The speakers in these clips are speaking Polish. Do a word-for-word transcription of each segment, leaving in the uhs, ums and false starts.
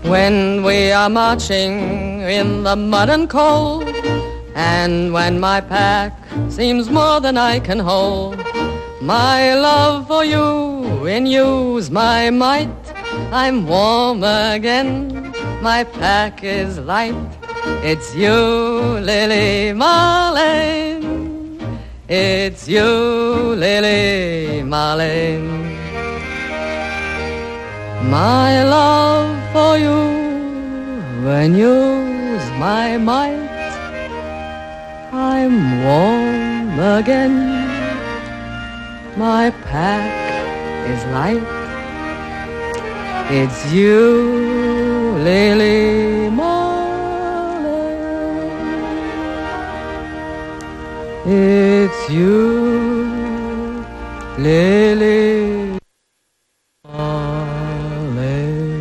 When we are marching in the mud and cold, and when my pack seems more than I can hold, my love for you in you's my might. I'm warm again, my pack is light. It's you, Lily Marlene. It's you, Lily Marlene. My love for you when you's my might. I'm warm again, my pack is light. It's you, Lily Marlene. It's you, Lily Marlene.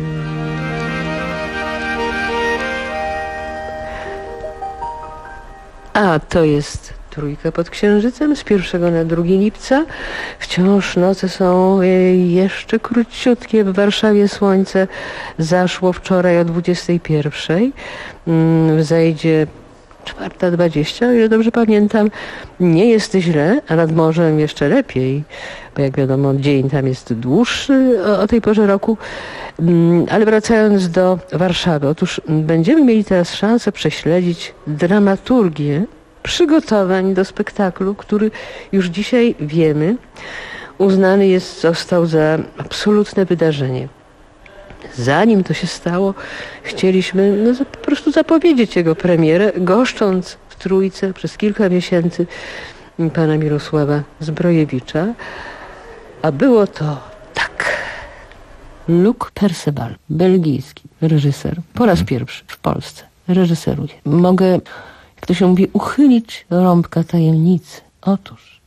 A to jest Trójka pod Księżycem z pierwszego na drugiego lipca. Wciąż noce są jeszcze króciutkie. W Warszawie słońce zaszło wczoraj o dwudziestej pierwszej. Zajdzie czwarta dwadzieścia, o ile dobrze pamiętam. Nie jest źle, a nad morzem jeszcze lepiej, bo jak wiadomo dzień tam jest dłuższy o, o tej porze roku. Ale wracając do Warszawy, otóż będziemy mieli teraz szansę prześledzić dramaturgię przygotowań do spektaklu, który już dzisiaj wiemy, uznany jest, został za absolutne wydarzenie. Zanim to się stało, chcieliśmy no, po prostu zapowiedzieć jego premierę, goszcząc w Trójce przez kilka miesięcy pana Mirosława Zbrojewicza. A było to tak. Luc Perceval, belgijski reżyser, po raz pierwszy w Polsce reżyseruje. Mogę, jak to się mówi, uchylić rąbka tajemnicy. Otóż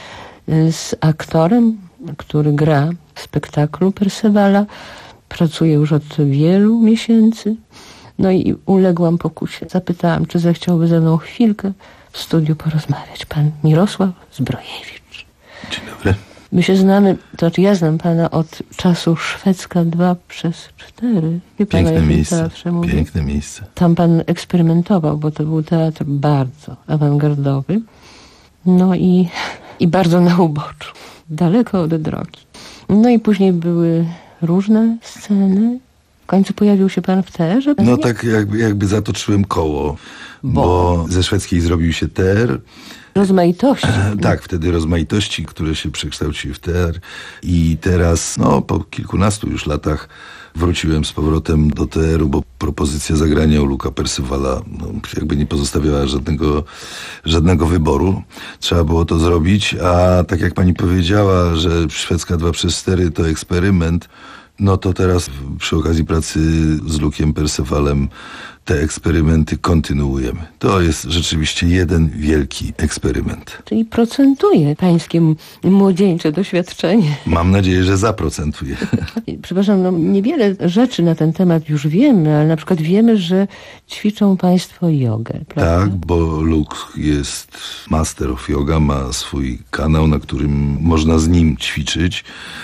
z aktorem, który gra w spektaklu Percevala, pracuję już od wielu miesięcy. No i uległam pokusie. Zapytałam, czy zechciałby ze mną chwilkę w studiu porozmawiać. Pan Mirosław Zbrojewicz. Dzień dobry. My się znamy, to znaczy ja znam pana od czasu Szwedzka dwa przez cztery. Wie pana, Piękne miejsce, mówię? piękne miejsce. Tam pan eksperymentował, bo to był teatr bardzo awangardowy. No i, i bardzo na uboczu. Daleko od drogi. No i później były różne sceny. W końcu pojawił się pan w teatrze? No tak jakby, jakby zatoczyłem koło, bo, bo ze szwedzkiej zrobił się teatr. Rozmaitości. E, tak, wtedy rozmaitości, które się przekształciły w teatr. I teraz, no po kilkunastu już latach wróciłem z powrotem do teatru, bo propozycja zagrania u Luca Percevala no, jakby nie pozostawiała żadnego, żadnego wyboru. Trzeba było to zrobić, a tak jak pani powiedziała, że Szwedzka dwa przez cztery to eksperyment, no to teraz przy okazji pracy z Luciem Percevalem te eksperymenty kontynuujemy. To jest rzeczywiście jeden wielki eksperyment. Czyli procentuje pańskie młodzieńcze doświadczenie. Mam nadzieję, że zaprocentuje. Przepraszam, no niewiele rzeczy na ten temat już wiemy, ale na przykład wiemy, że ćwiczą państwo jogę. Prawda? Tak, bo Luke jest master of yoga, ma swój kanał, na którym można z nim ćwiczyć.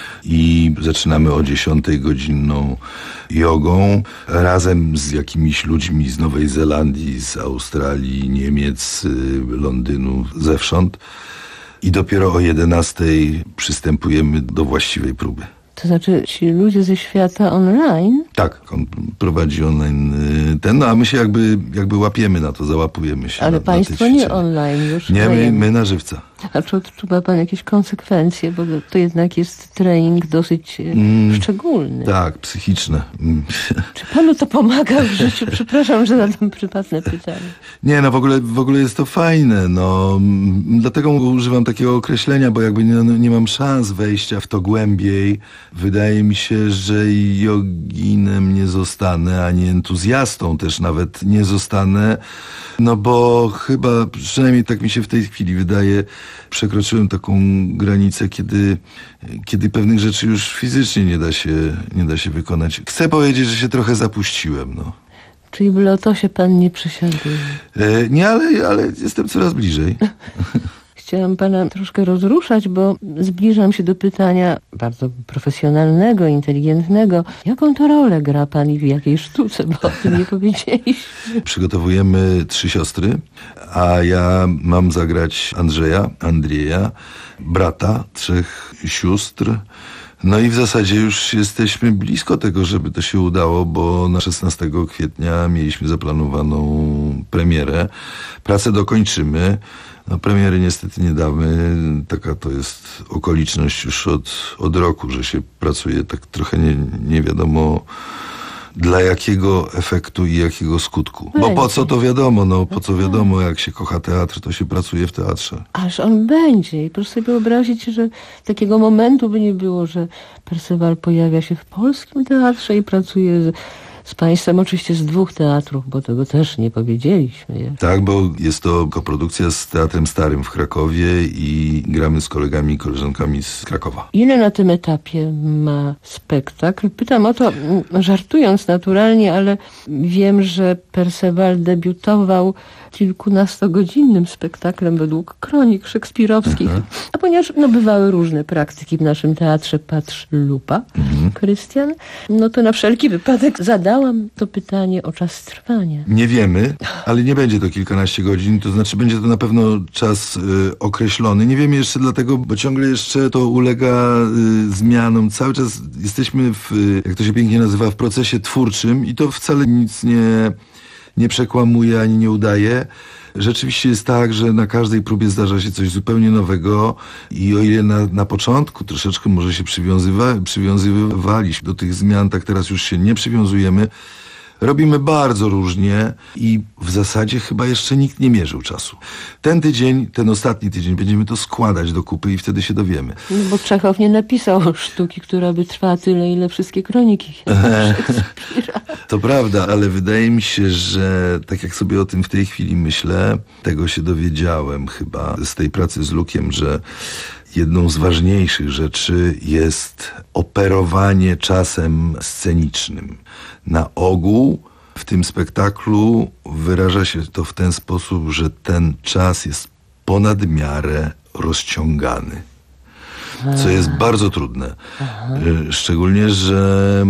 I zaczynamy o dziesiątej godzinną jogą razem z jakimiś ludźmi z Nowej Zelandii, z Australii, Niemiec, Londynu, zewsząd. I dopiero o jedenastej przystępujemy do właściwej próby. To znaczy ci ludzie ze świata online? Tak, on prowadzi online ten, no a my się jakby, jakby łapiemy na to, załapujemy się. Ale na, państwo na nie online już. Nie, my, my na żywca. A czy odczuwa pan jakieś konsekwencje, bo to jednak jest trening dosyć mm, szczególny. Tak, psychiczne. Mm. Czy panu to pomaga w życiu? Przepraszam, że zadam przypadne pytanie. Nie, no w ogóle, w ogóle jest to fajne, no. Dlatego używam takiego określenia, bo jakby nie, nie mam szans wejścia w to głębiej. Wydaje mi się, że joginem nie zostanę, ani entuzjastą też nawet nie zostanę, no bo chyba, przynajmniej tak mi się w tej chwili wydaje, przekroczyłem taką granicę, kiedy, kiedy pewnych rzeczy już fizycznie nie da się, nie da się wykonać. Chcę powiedzieć, że się trochę zapuściłem, no. Czyli w lotosie pan nie przysiadł? E, nie, ale, ale jestem coraz bliżej. chciałam pana troszkę rozruszać, bo zbliżam się do pytania bardzo profesjonalnego, inteligentnego. Jaką to rolę gra pan i w jakiej sztuce, bo o tym nie powiedzieliśmy. Przygotowujemy Trzy siostry, a ja mam zagrać Andrzeja, Andrieja, brata trzech sióstr. No i w zasadzie już jesteśmy blisko tego, żeby to się udało, bo na szesnastego kwietnia mieliśmy zaplanowaną premierę. Pracę dokończymy. No, premiery niestety nie damy. Taka to jest okoliczność już od, od roku, że się pracuje tak trochę nie, nie wiadomo dla jakiego efektu i jakiego skutku. Bo po co to wiadomo, no po co wiadomo, jak się kocha teatr, to się pracuje w teatrze. Aż on będzie. I proszę sobie wyobrazić, że takiego momentu by nie było, że Perceval pojawia się w polskim teatrze i pracuje z, z państwem, oczywiście z dwóch teatrów, bo tego też nie powiedzieliśmy. Jak? Tak, bo jest to koprodukcja z Teatrem Starym w Krakowie i gramy z kolegami i koleżankami z Krakowa. Ile na tym etapie ma spektakl? Pytam o to, żartując naturalnie, ale wiem, że Perceval debiutował kilkunastogodzinnym spektaklem według kronik szekspirowskich. Aha. A ponieważ no, bywały różne praktyki w naszym teatrze, patrz lupa, mhm. Krystian, no to na wszelki wypadek zadałam to pytanie o czas trwania. Nie wiemy, ale nie będzie to kilkanaście godzin, to znaczy będzie to na pewno czas y, określony. Nie wiemy jeszcze dlatego, bo ciągle jeszcze to ulega y, zmianom. Cały czas jesteśmy w, jak to się pięknie nazywa, w procesie twórczym i to wcale nic nie... nie przekłamuje ani nie udaje. Rzeczywiście jest tak, że na każdej próbie zdarza się coś zupełnie nowego i o ile na, na początku troszeczkę może się przywiązywa, przywiązywaliśmy do tych zmian, tak teraz już się nie przywiązujemy. Robimy bardzo różnie i w zasadzie chyba jeszcze nikt nie mierzył czasu. Ten tydzień, ten ostatni tydzień będziemy to składać do kupy i wtedy się dowiemy. No bo Czechow nie napisał sztuki, która by trwała tyle, ile wszystkie kroniki Szekspira. To prawda, ale wydaje mi się, że tak jak sobie o tym w tej chwili myślę, tego się dowiedziałem chyba z tej pracy z Lukiem, że jedną z ważniejszych rzeczy jest operowanie czasem scenicznym. Na ogół w tym spektaklu wyraża się to w ten sposób, że ten czas jest ponad miarę rozciągany. Co jest bardzo trudne. Aha. Szczególnie, że...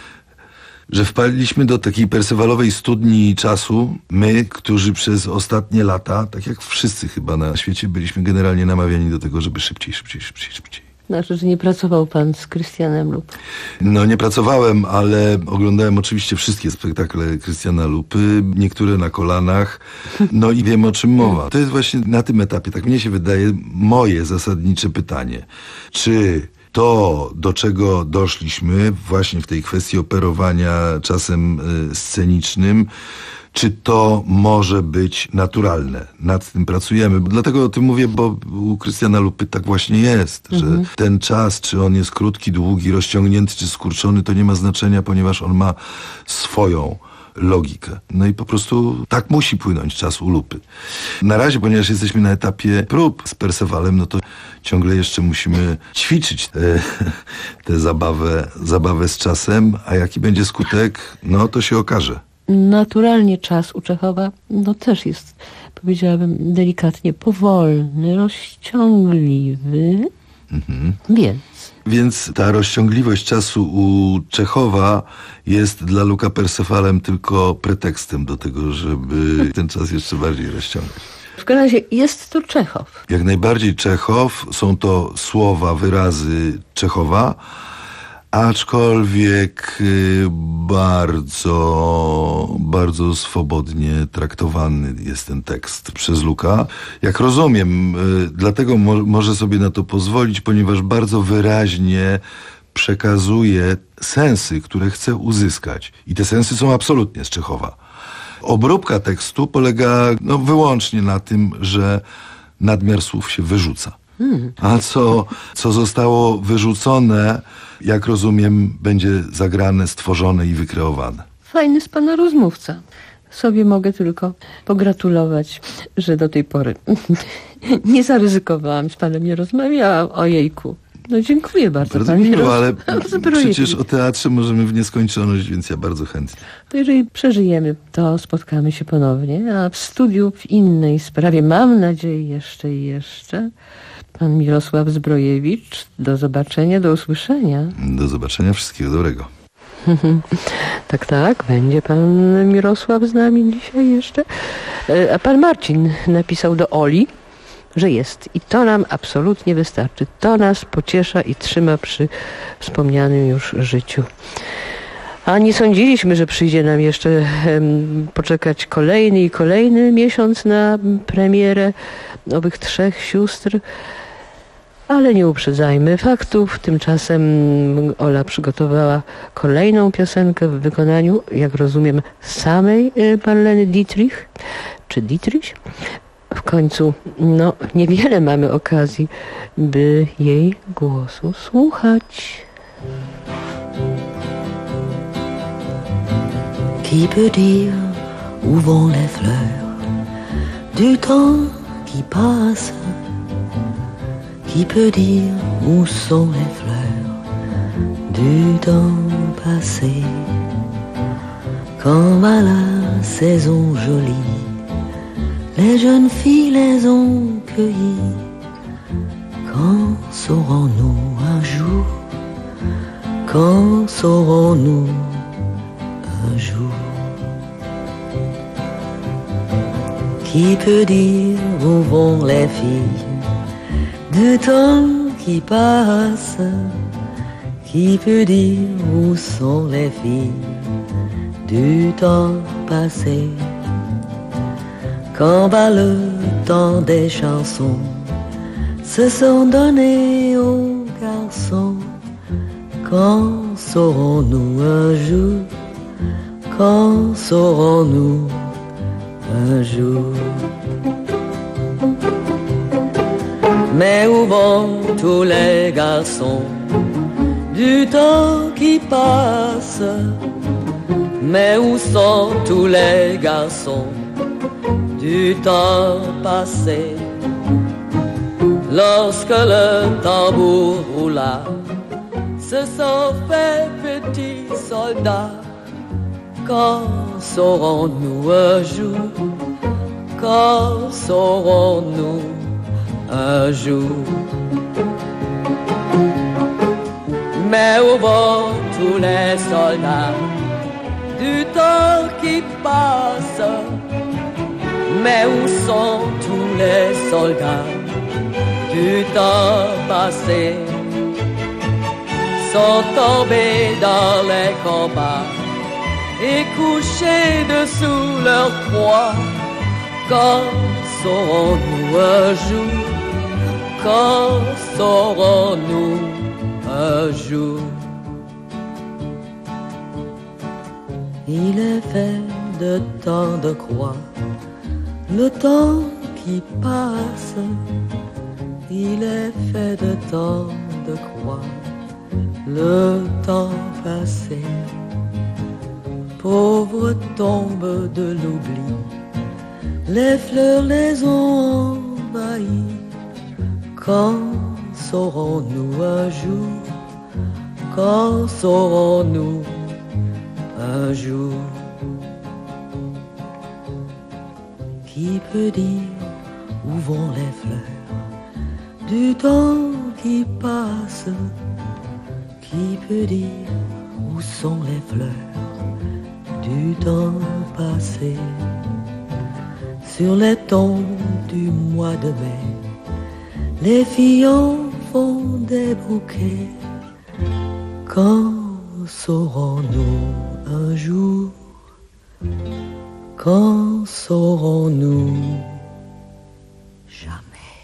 że wpadliśmy do takiej persewalowej studni czasu, my, którzy przez ostatnie lata, tak jak wszyscy chyba na świecie, byliśmy generalnie namawiani do tego, żeby szybciej, szybciej, szybciej, szybciej. Znaczy, że nie pracował pan z Krystianem Lub? No nie pracowałem, ale oglądałem oczywiście wszystkie spektakle Krystiana Lupy, niektóre na kolanach, no i wiem, o czym mowa. To jest właśnie na tym etapie, tak mnie się wydaje, moje zasadnicze pytanie. Czy to, do czego doszliśmy właśnie w tej kwestii operowania czasem y, scenicznym, czy to może być naturalne? Nad tym pracujemy. Dlatego o tym mówię, bo u Krystiana Lupy tak właśnie jest, mhm. że ten czas, czy on jest krótki, długi, rozciągnięty, czy skurczony, to nie ma znaczenia, ponieważ on ma swoją logikę. No i po prostu tak musi płynąć czas u Lupy. Na razie, ponieważ jesteśmy na etapie prób z Percevalem, no to ciągle jeszcze musimy ćwiczyć tę zabawę, zabawę z czasem, a jaki będzie skutek, no to się okaże. Naturalnie czas u Czechowa no też jest, powiedziałabym delikatnie, powolny, rozciągliwy, mhm. więc... Więc ta rozciągliwość czasu u Czechowa jest dla Luca Percevalem tylko pretekstem do tego, żeby ten czas jeszcze bardziej rozciągać. W każdym razie jest to Czechow. Jak najbardziej Czechow, są to słowa, wyrazy Czechowa, aczkolwiek bardzo, bardzo swobodnie traktowany jest ten tekst przez Luka. Jak rozumiem, dlatego mo- może sobie na to pozwolić, ponieważ bardzo wyraźnie przekazuje sensy, które chce uzyskać. I te sensy są absolutnie z Czechowa. Obróbka tekstu polega no, wyłącznie na tym, że nadmiar słów się wyrzuca. Hmm. A co, co zostało wyrzucone, jak rozumiem, będzie zagrane, stworzone i wykreowane. Fajny z pana rozmówca. Sobie mogę tylko pogratulować, że do tej pory nie zaryzykowałam, z panem nie rozmawiałam. Ojejku. No dziękuję bardzo. Bardzo mi miło, ale Zbrojewicz. przecież o teatrze możemy w nieskończoność, więc ja bardzo chętnie. To jeżeli przeżyjemy, to spotkamy się ponownie, a w studiu w innej sprawie, mam nadzieję jeszcze i jeszcze, pan Mirosław Zbrojewicz. Do zobaczenia, do usłyszenia. Do zobaczenia, wszystkiego dobrego. Tak, tak, będzie pan Mirosław z nami dzisiaj jeszcze. A pan Marcin napisał do Oli, że jest. I to nam absolutnie wystarczy. To nas pociesza i trzyma przy wspomnianym już życiu. A nie sądziliśmy, że przyjdzie nam jeszcze um, poczekać kolejny i kolejny miesiąc na premierę owych trzech sióstr. Ale nie uprzedzajmy faktów. Tymczasem Ola przygotowała kolejną piosenkę w wykonaniu, jak rozumiem, samej Marleny Dietrich, czy Dietrich. W końcu, no, niewiele mamy okazji, by jej głosu słuchać. Qui peut dire où vont les fleurs du temps qui passe? Qui peut dire où sont les fleurs du temps passé? Quand va la saison jolie, les jeunes filles les ont cueillies. Quand saurons-nous un jour? Quand saurons-nous un jour? Qui peut dire où vont les filles du temps qui passe? Qui peut dire où sont les filles du temps passé? Quand va le temps des chansons se sont donnés aux garçons? Quand saurons-nous un jour? Quand saurons-nous un jour? Mais où vont tous les garçons du temps qui passe? Mais où sont tous les garçons du temps passé? Lorsque le tambour roula, se sont fait petits soldats. Quand saurons-nous un jour? Quand saurons-nous un jour? Mais où vont tous les soldats du temps qui passe? Mais où sont tous les soldats du temps passé? Sont tombés dans les combats et couchés dessous leur croix. Quand saurons-nous un jour? Quand saurons-nous un jour? Il est fait de tant de croix, le temps qui passe. Il est fait de tant de croix, le temps passé. Pauvre tombe de l'oubli, les fleurs les ont envahies. Quand saurons-nous un jour? Quand saurons-nous un jour? Qui peut dire où vont les fleurs du temps qui passe? Qui peut dire où sont les fleurs du temps passé? Sur les tombes du mois de mai, les filles en font des bouquets. Quand saurons-nous un jour? Quand saurons-nous jamais?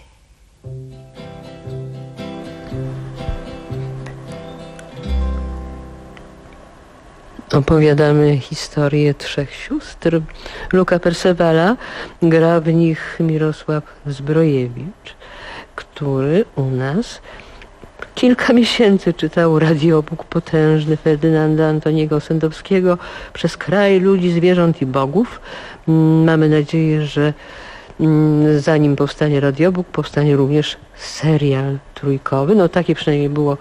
Opowiadamy historię trzech sióstr Luca Percevalla. Gra w nich Mirosław Zbrojewicz, który u nas kilka miesięcy czytał radiobóg potężny Ferdynanda Antoniego Sendowskiego Przez kraj ludzi, zwierząt i bogów. Mamy nadzieję, że Zanim powstanie radiobook, powstanie również serial trójkowy. No takie przynajmniej było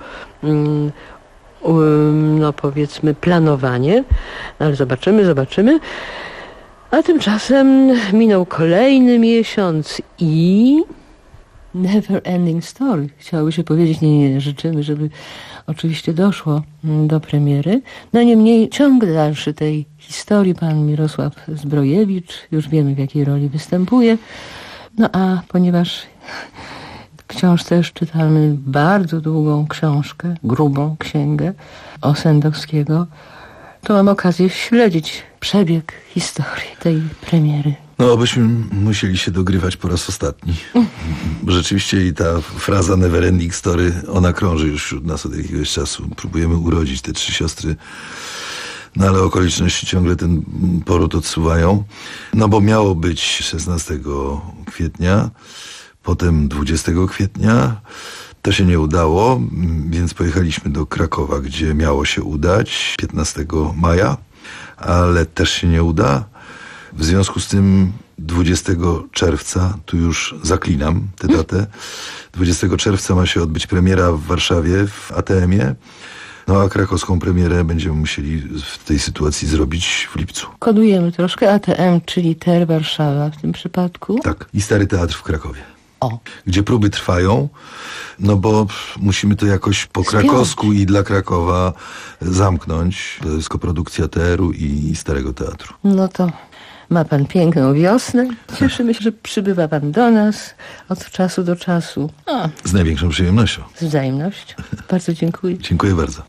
no powiedzmy planowanie, ale zobaczymy, zobaczymy. A tymczasem minął kolejny miesiąc i Never Ending Story. Chciałoby się powiedzieć, nie, nie, życzymy, żeby oczywiście doszło do premiery. No niemniej ciąg dalszy tej historii, pan Mirosław Zbrojewicz, już wiemy w jakiej roli występuje. No a ponieważ w książce też czytamy bardzo długą książkę, grubą księgę Osendowskiego, to mam okazję śledzić przebieg historii tej premiery. No, byśmy musieli się dogrywać po raz ostatni. Rzeczywiście i ta fraza Never Ending Story, ona krąży już wśród nas od jakiegoś czasu. Próbujemy urodzić te trzy siostry, no ale okoliczności ciągle ten poród odsuwają. No bo miało być szesnastego kwietnia, potem dwudziestego kwietnia. To się nie udało, więc pojechaliśmy do Krakowa, gdzie miało się udać piętnastego maja, ale też się nie uda. W związku z tym dwudziestego czerwca, tu już zaklinam tę datę, dwudziestego czerwca ma się odbyć premiera w Warszawie w A T M-ie, no a krakowską premierę będziemy musieli w tej sytuacji zrobić w lipcu. Kodujemy troszkę A T M, czyli T E R Warszawa w tym przypadku. Tak, i Stary Teatr w Krakowie. O. Gdzie próby trwają, no bo musimy to jakoś po Spiąć. krakowsku i dla Krakowa zamknąć. To jest koprodukcja T E R-u i Starego Teatru. No to ma pan piękną wiosnę. Cieszymy się, że przybywa pan do nas od czasu do czasu. A, Z największą przyjemnością. z wzajemnością. Bardzo dziękuję. Dziękuję bardzo.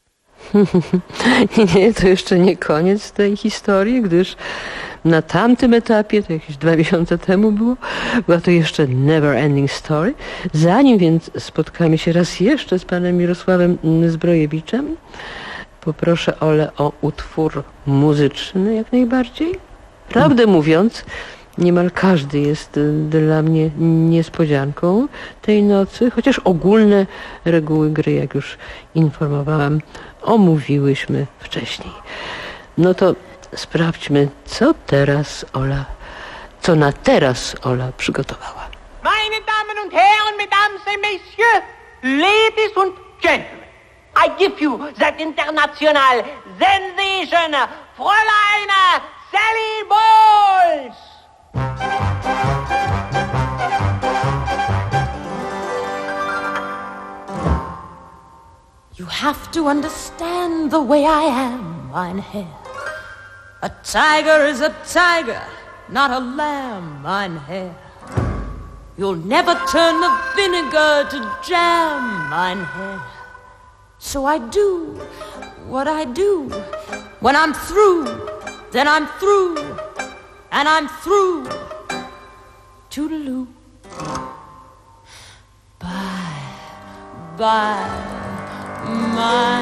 Nie, to jeszcze nie koniec tej historii, gdyż na tamtym etapie, to jakieś dwa miesiące temu było, była to jeszcze Never Ending Story. Zanim więc spotkamy się raz jeszcze z panem Mirosławem Zbrojewiczem, poproszę Olę o utwór muzyczny jak najbardziej. Prawdę mówiąc, niemal każdy jest dla mnie niespodzianką tej nocy, chociaż ogólne reguły gry, jak już informowałam, omówiłyśmy wcześniej. No to sprawdźmy, co teraz Ola, co na teraz Ola przygotowała. Meine Damen und Herren, Mesdames et Messieurs, Ladies und Gentlemen, I give you that international sensation, Fräulein Sally Bowles! You have to understand the way I am, mein Herr. A tiger is a tiger, not a lamb, mein Herr. You'll never turn the vinegar to jam, mein Herr. So I do what I do. When I'm through, then I'm through, and I'm through. Toodaloo. Bye, bye, my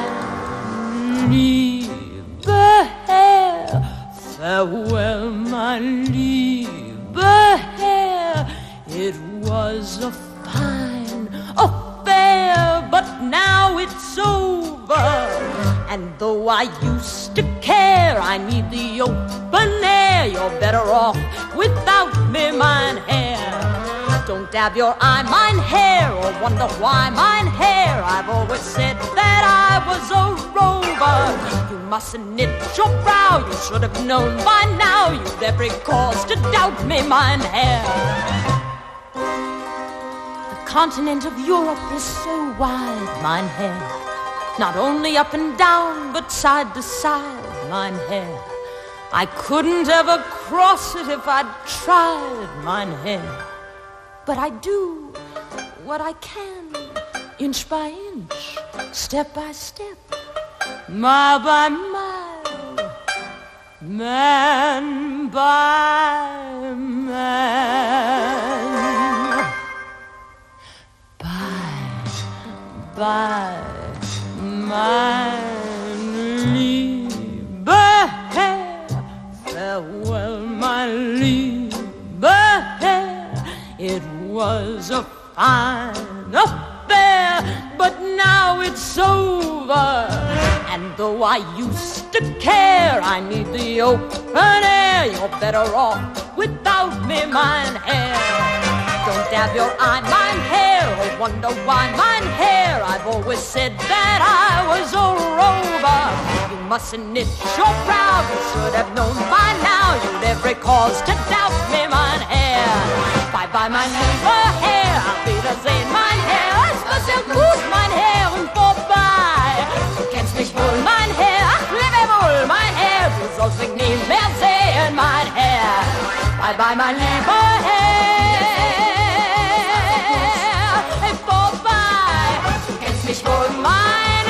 liebe Herr. Farewell, my liebe Herr. It was a fine affair, but now it's over. And though I used to care, I need the open air. You're better off without me, mein Herr. Don't dab your eye, mein Herr, or wonder why, mein Herr. I've always said that I was a rover. You mustn't knit your brow, you should have known by now. You've every cause to doubt me, mein Herr. The continent of Europe is so wide, mein Herr. Not only up and down, but side to side, mein Herr. I couldn't ever cross it if I'd tried, mein Herr. But I do what I can, inch by inch, step by step, mile by mile, man by man. Bye, bye, mein lieber Herr. Farewell, mein lieber Herr. It was a fine affair, but now it's over. And though I used to care, I need the open air. Herr, you're better off without me, mein Herr. Don't dab your eye, mein Herr, or wonder why, mein Herr. I've always said that I was a rover. You mustn't knit your brow, you should have known by now. You'd every cause to doubt me, mein Herr. Bye-bye, mein lieber Herr, auf Wiedersehen, mein Herr. Es war sehr gut, mein Herr, und vorbei. Du kennst mich wohl, mein Herr, ach, lebe wohl, mein Herr. Du sollst mich nie mehr sehen, mein Herr. Bye-bye, mein lieber Herr. Mich wohl, mein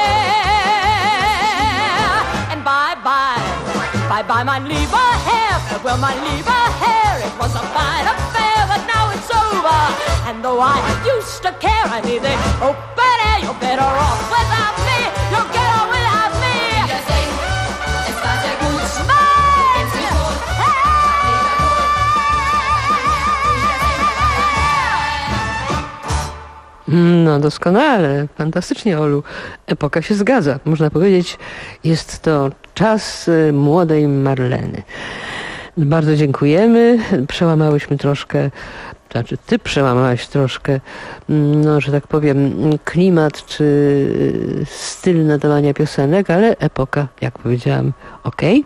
Herr, and bye bye, bye bye, mein lieber Herr, farewell, mein lieber Herr. It was a fine affair, but now it's over. And though I used to care, I need the open air. You're better off without me. You'll get on without me. Wiedersehen, es war sehr gut. Mein Herr. No doskonale, fantastycznie, Olu. Epoka się zgadza. Można powiedzieć, jest to czas młodej Marleny. Bardzo dziękujemy. Przełamałyśmy troszkę, znaczy ty przełamałaś troszkę, no, że tak powiem, klimat czy styl nadawania piosenek, ale epoka, jak powiedziałam, okej.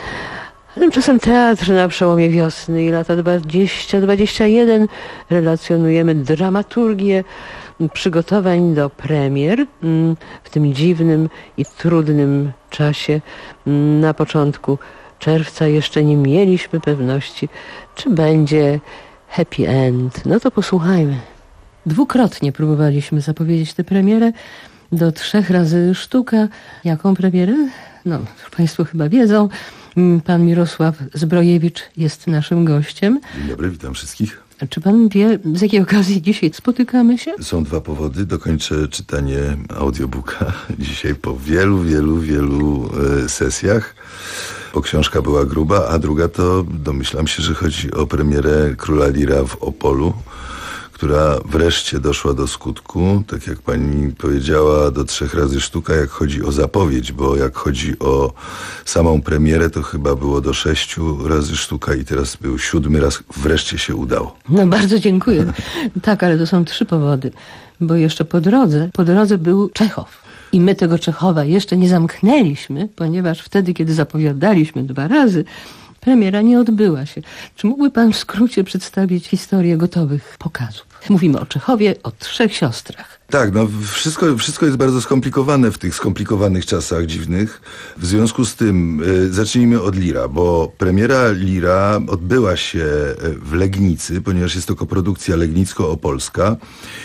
Okay. Tymczasem teatr na przełomie wiosny i lata dwadzieścia dwadzieścia jeden relacjonujemy dramaturgię przygotowań do premier w tym dziwnym i trudnym czasie. Na początku czerwca jeszcze nie mieliśmy pewności, czy będzie happy end. No to posłuchajmy. Dwukrotnie próbowaliśmy zapowiedzieć tę premierę. Do trzech razy sztuka. Jaką premierę? No, Państwo chyba wiedzą. Pan Mirosław Zbrojewicz jest naszym gościem. Dzień dobry, witam wszystkich. Czy pan wie, z jakiej okazji dzisiaj spotykamy się? Są dwa powody. Dokończę czytanie audiobooka dzisiaj po wielu, wielu, wielu e, sesjach. Bo książka była gruba, a druga to domyślam się, że chodzi o premierę Króla Lira w Opolu, która wreszcie doszła do skutku, tak jak pani powiedziała, do trzech razy sztuka, jak chodzi o zapowiedź, bo jak chodzi o samą premierę, to chyba było do sześciu razy sztuka i teraz był siódmy raz, wreszcie się udało. No bardzo dziękuję. Tak, ale to są trzy powody, bo jeszcze po drodze, po drodze był Czechow. I my tego Czechowa jeszcze nie zamknęliśmy, ponieważ wtedy, kiedy zapowiadaliśmy dwa razy, premiera nie odbyła się. Czy mógłby pan w skrócie przedstawić historię gotowych pokazów? Mówimy o Czechowie, o trzech siostrach. Tak, no wszystko, wszystko jest bardzo skomplikowane w tych skomplikowanych czasach dziwnych. W związku z tym y, zacznijmy od Lira, bo premiera Lira odbyła się w Legnicy, ponieważ jest to koprodukcja legnicko-opolska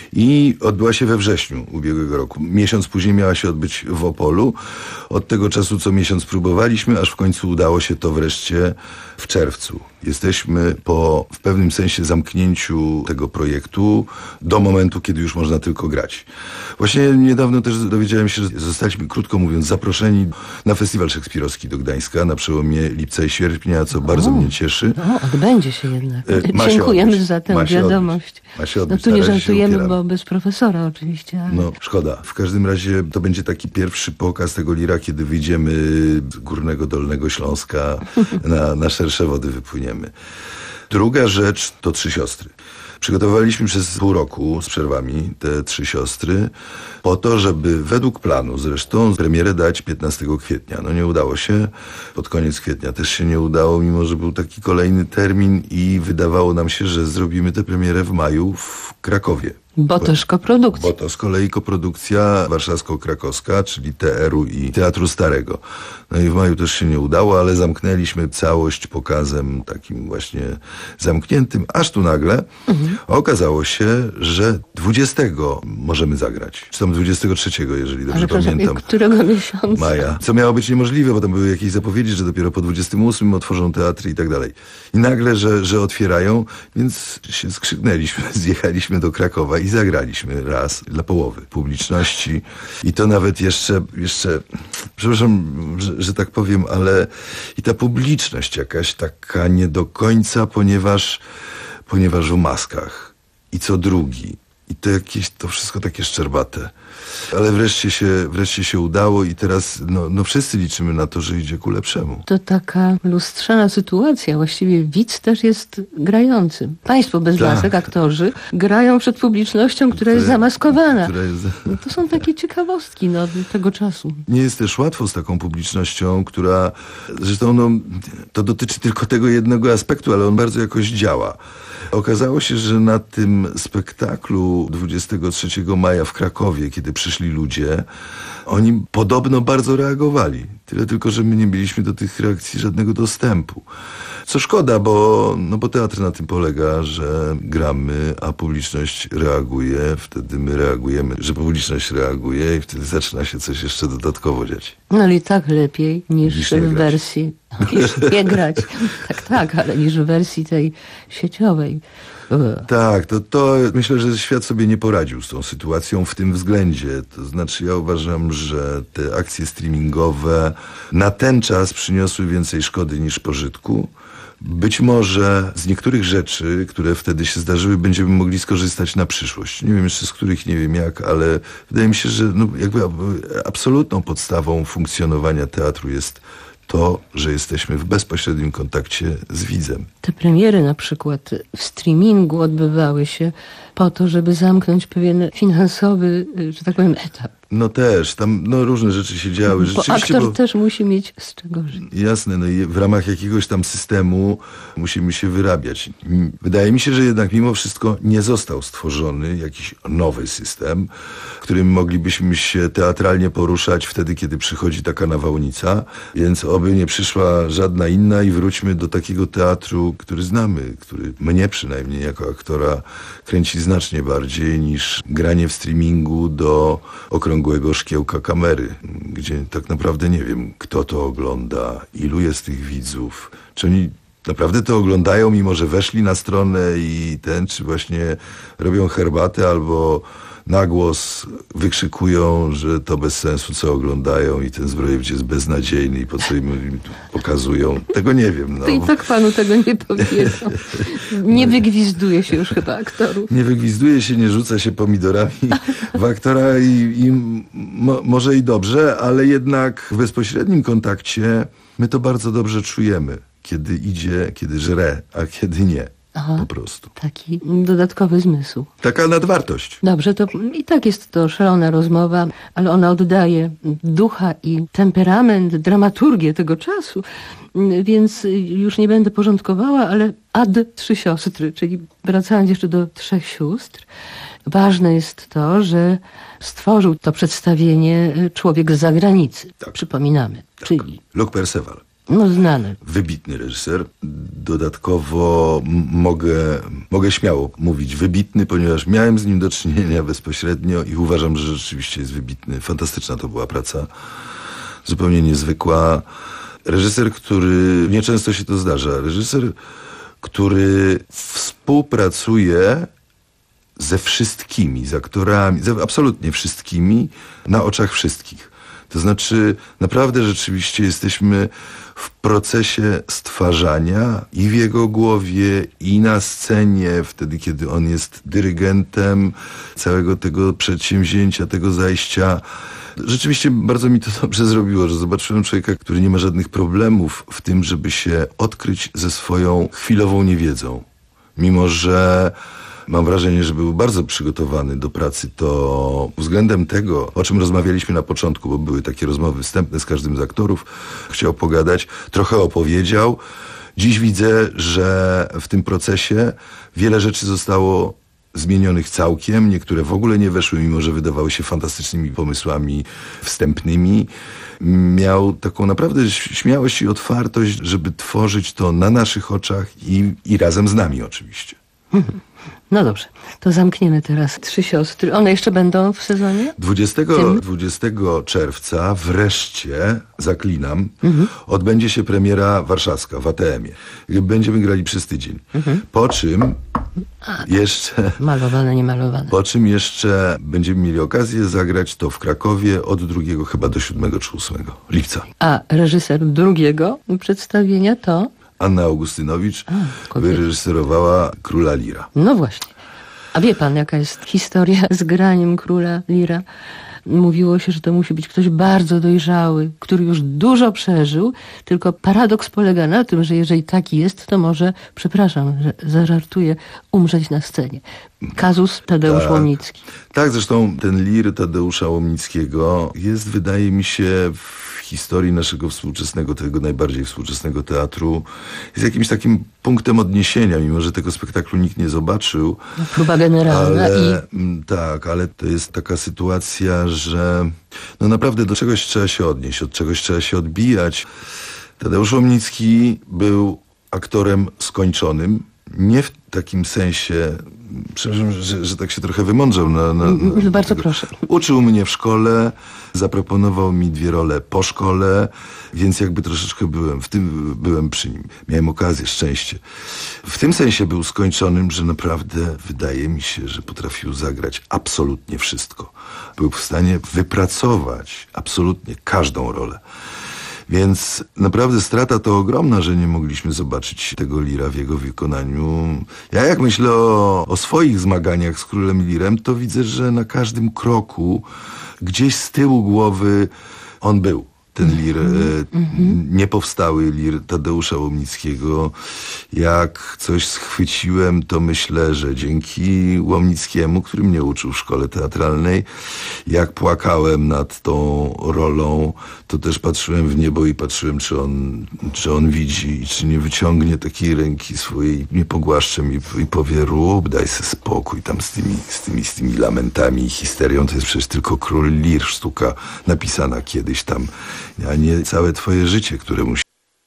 i odbyła się we wrześniu ubiegłego roku. Miesiąc później miała się odbyć w Opolu. Od tego czasu co miesiąc próbowaliśmy, aż w końcu udało się to wreszcie w czerwcu. Jesteśmy po w pewnym sensie zamknięciu tego projektu do momentu, kiedy już można tylko grać. Właśnie niedawno też dowiedziałem się, że zostaliśmy, krótko mówiąc, zaproszeni na festiwal szekspirowski do Gdańska na przełomie lipca i sierpnia, co bardzo o, mnie cieszy. No, odbędzie się jednak. Ma Dziękujemy się za tę ma się wiadomość. Ma się odbyć. No tu nie żartujemy, bo bez profesora oczywiście. Ale... No, szkoda. W każdym razie to będzie taki pierwszy pokaz tego Lira, kiedy wyjdziemy z Górnego Dolnego Śląska, na, na szersze wody wypłyniemy. Druga rzecz to Trzy Siostry. Przygotowaliśmy przez pół roku z przerwami te Trzy Siostry po to, żeby według planu zresztą premierę dać piętnastego kwietnia. No nie udało się. Pod koniec kwietnia też się nie udało, mimo że był taki kolejny termin i wydawało nam się, że zrobimy tę premierę w maju w Krakowie. Bo też koprodukcja. Bo to z kolei koprodukcja warszawsko-krakowska, czyli T R-u i Teatru Starego. No i w maju też się nie udało, ale zamknęliśmy całość pokazem takim właśnie zamkniętym, aż tu nagle mhm. okazało się, że dwudziestego możemy zagrać. Czy tam dwudziestego trzeciego, jeżeli dobrze ale pamiętam. Którego miesiąca? Maja. Co miało być niemożliwe, bo tam były jakieś zapowiedzi, że dopiero po dwudziestym ósmym otworzą teatry i tak dalej. I nagle, że, że otwierają, więc się skrzyknęliśmy, zjechaliśmy do Krakowa i zagraliśmy raz dla połowy publiczności. I to nawet jeszcze, jeszcze przepraszam, że, że tak powiem, ale i ta publiczność jakaś taka nie do końca, ponieważ, ponieważ w maskach. I co drugi. I to jakieś, to wszystko takie szczerbate. Ale wreszcie się, wreszcie się udało i teraz no, no wszyscy liczymy na to, że idzie ku lepszemu. To taka lustrzana sytuacja. Właściwie widz też jest grającym. Państwo bez Tak. masek, aktorzy, grają przed publicznością, która jest Która- zamaskowana. która jest- No to są takie ciekawostki no, tego czasu. Nie jest też łatwo z taką publicznością, która zresztą no, to dotyczy tylko tego jednego aspektu, ale on bardzo jakoś działa. Okazało się, że na tym spektaklu dwudziestego trzeciego maja w Krakowie, kiedy przyszli ludzie, oni podobno bardzo reagowali. Tyle tylko, że my nie mieliśmy do tych reakcji żadnego dostępu. Co szkoda, bo, no bo teatr na tym polega, że gramy, a publiczność reaguje. Wtedy my reagujemy, że publiczność reaguje i wtedy zaczyna się coś jeszcze dodatkowo dziać. No ale i tak lepiej niż, Niż nie w grać. wersji, niż nie grać. Tak, tak, ale niż w wersji tej sieciowej. Ugh. Tak, to, to myślę, że świat sobie nie poradził z tą sytuacją w tym względzie. To znaczy ja uważam, że te akcje streamingowe na ten czas przyniosły więcej szkody niż pożytku. Być może z niektórych rzeczy, które wtedy się zdarzyły, będziemy mogli skorzystać na przyszłość. Nie wiem jeszcze z których, nie wiem jak, ale wydaje mi się, że no jakby absolutną podstawą funkcjonowania teatru jest to, że jesteśmy w bezpośrednim kontakcie z widzem. Te premiery na przykład w streamingu odbywały się po to, żeby zamknąć pewien finansowy, że tak powiem, etap. No też, tam no, różne rzeczy się działy. Bo Rzeczywiście, aktor bo... też musi mieć z czego żyć. Jasne, no i w ramach jakiegoś tam systemu musimy się wyrabiać. M- Wydaje mi się, że jednak mimo wszystko nie został stworzony jakiś nowy system, w którym moglibyśmy się teatralnie poruszać wtedy, kiedy przychodzi taka nawałnica, więc oby nie przyszła żadna inna i wróćmy do takiego teatru, który znamy, który mnie przynajmniej jako aktora kręci znacznie bardziej niż granie w streamingu do okrągłego szkiełka kamery, gdzie tak naprawdę nie wiem, kto to ogląda, ilu jest tych widzów, czy oni naprawdę to oglądają, mimo że weszli na stronę i ten, czy właśnie robią herbatę albo na głos wykrzykują, że to bez sensu, co oglądają i ten Zbrojewicz jest beznadziejny i po co im pokazują. Tego nie wiem. No. To i tak panu tego nie powiedzą. Nie wygwizduje się już chyba aktorów. Nie wygwizduje się, nie rzuca się pomidorami w aktora i, i mo, może i dobrze, ale jednak w bezpośrednim kontakcie my to bardzo dobrze czujemy, kiedy idzie, kiedy żre, a kiedy nie. Aha. Po prostu. Taki dodatkowy zmysł. Taka nadwartość. Dobrze, to i tak jest to szalona rozmowa, ale ona oddaje ducha i temperament, dramaturgię tego czasu, więc już nie będę porządkowała, ale ad trzy siostry, czyli wracając jeszcze do trzech sióstr, ważne jest to, że stworzył to przedstawienie człowiek z zagranicy. Tak. Przypominamy, czyli Luc Perceval. no znany. Wybitny reżyser. Dodatkowo m- mogę, mogę śmiało mówić wybitny, ponieważ miałem z nim do czynienia bezpośrednio i uważam, że rzeczywiście jest wybitny. Fantastyczna to była praca. Zupełnie niezwykła. Reżyser, który... Nieczęsto się to zdarza. Reżyser, który współpracuje ze wszystkimi, z aktorami, ze absolutnie wszystkimi, na oczach wszystkich. To znaczy, naprawdę rzeczywiście jesteśmy w procesie stwarzania i w jego głowie, i na scenie, wtedy kiedy on jest dyrygentem całego tego przedsięwzięcia, tego zajścia. Rzeczywiście bardzo mi to dobrze zrobiło, że zobaczyłem człowieka, który nie ma żadnych problemów w tym, żeby się odkryć ze swoją chwilową niewiedzą. Mimo że mam wrażenie, że był bardzo przygotowany do pracy, to względem tego, o czym rozmawialiśmy na początku, bo były takie rozmowy wstępne z każdym z aktorów, chciał pogadać, trochę opowiedział. Dziś widzę, że w tym procesie wiele rzeczy zostało zmienionych całkiem, niektóre w ogóle nie weszły, mimo że wydawały się fantastycznymi pomysłami wstępnymi. Miał taką naprawdę śmiałość i otwartość, żeby tworzyć to na naszych oczach i, i razem z nami oczywiście. No dobrze, to zamkniemy teraz trzy siostry. One jeszcze będą w sezonie? dwudziestego, dwudziestego czerwca wreszcie, zaklinam, mhm. odbędzie się premiera warszawska w A T M-ie. Będziemy grali przez tydzień. Mhm. Po czym A, jeszcze... Malowane, niemalowane. Po czym jeszcze będziemy mieli okazję zagrać to w Krakowie od drugiego chyba do siódmego czy ósmego lipca. A reżyser drugiego przedstawienia to? Anna Augustynowicz A, kobieta. wyreżyserowała Króla Lira. No właśnie. A wie pan, jaka jest historia z graniem Króla Lira? Mówiło się, że to musi być ktoś bardzo dojrzały, który już dużo przeżył, tylko paradoks polega na tym, że jeżeli taki jest, to może, przepraszam, że zażartuję, umrzeć na scenie. Kazus Tadeusz tak, Łomnicki. Tak, zresztą ten lir Tadeusza Łomnickiego jest, wydaje mi się, w historii naszego współczesnego, tego najbardziej współczesnego teatru, jest jakimś takim punktem odniesienia, mimo że tego spektaklu nikt nie zobaczył. Próba generalna. Ale, i... Tak, ale to jest taka sytuacja, że no naprawdę do czegoś trzeba się odnieść, od czegoś trzeba się odbijać. Tadeusz Łomnicki był aktorem skończonym, nie w takim sensie, przepraszam, że, że tak się trochę wymądrzał. Na, na, na Bardzo tego. proszę. Uczył mnie w szkole, zaproponował mi dwie role po szkole, więc jakby troszeczkę byłem w tym, byłem przy nim. Miałem okazję, szczęście. W tym sensie był skończonym, że naprawdę wydaje mi się, że potrafił zagrać absolutnie wszystko. Był w stanie wypracować absolutnie każdą rolę. Więc naprawdę strata to ogromna, że nie mogliśmy zobaczyć tego Lira w jego wykonaniu. Ja jak myślę o, o swoich zmaganiach z Królem Lirem, to widzę, że na każdym kroku gdzieś z tyłu głowy on był. Ten lir, mm-hmm. niepowstały lir Tadeusza Łomnickiego. Jak coś schwyciłem, to myślę, że dzięki Łomnickiemu, który mnie uczył w szkole teatralnej, jak płakałem nad tą rolą, to też patrzyłem w niebo i patrzyłem, czy on, czy on widzi i czy nie wyciągnie takiej ręki swojej, nie pogłaszcze mi i powie: rób, daj sobie spokój tam z tymi, z tymi, z tymi lamentami i histerią. To jest przecież tylko Król Lir, sztuka napisana kiedyś tam, a nie całe twoje życie, które musi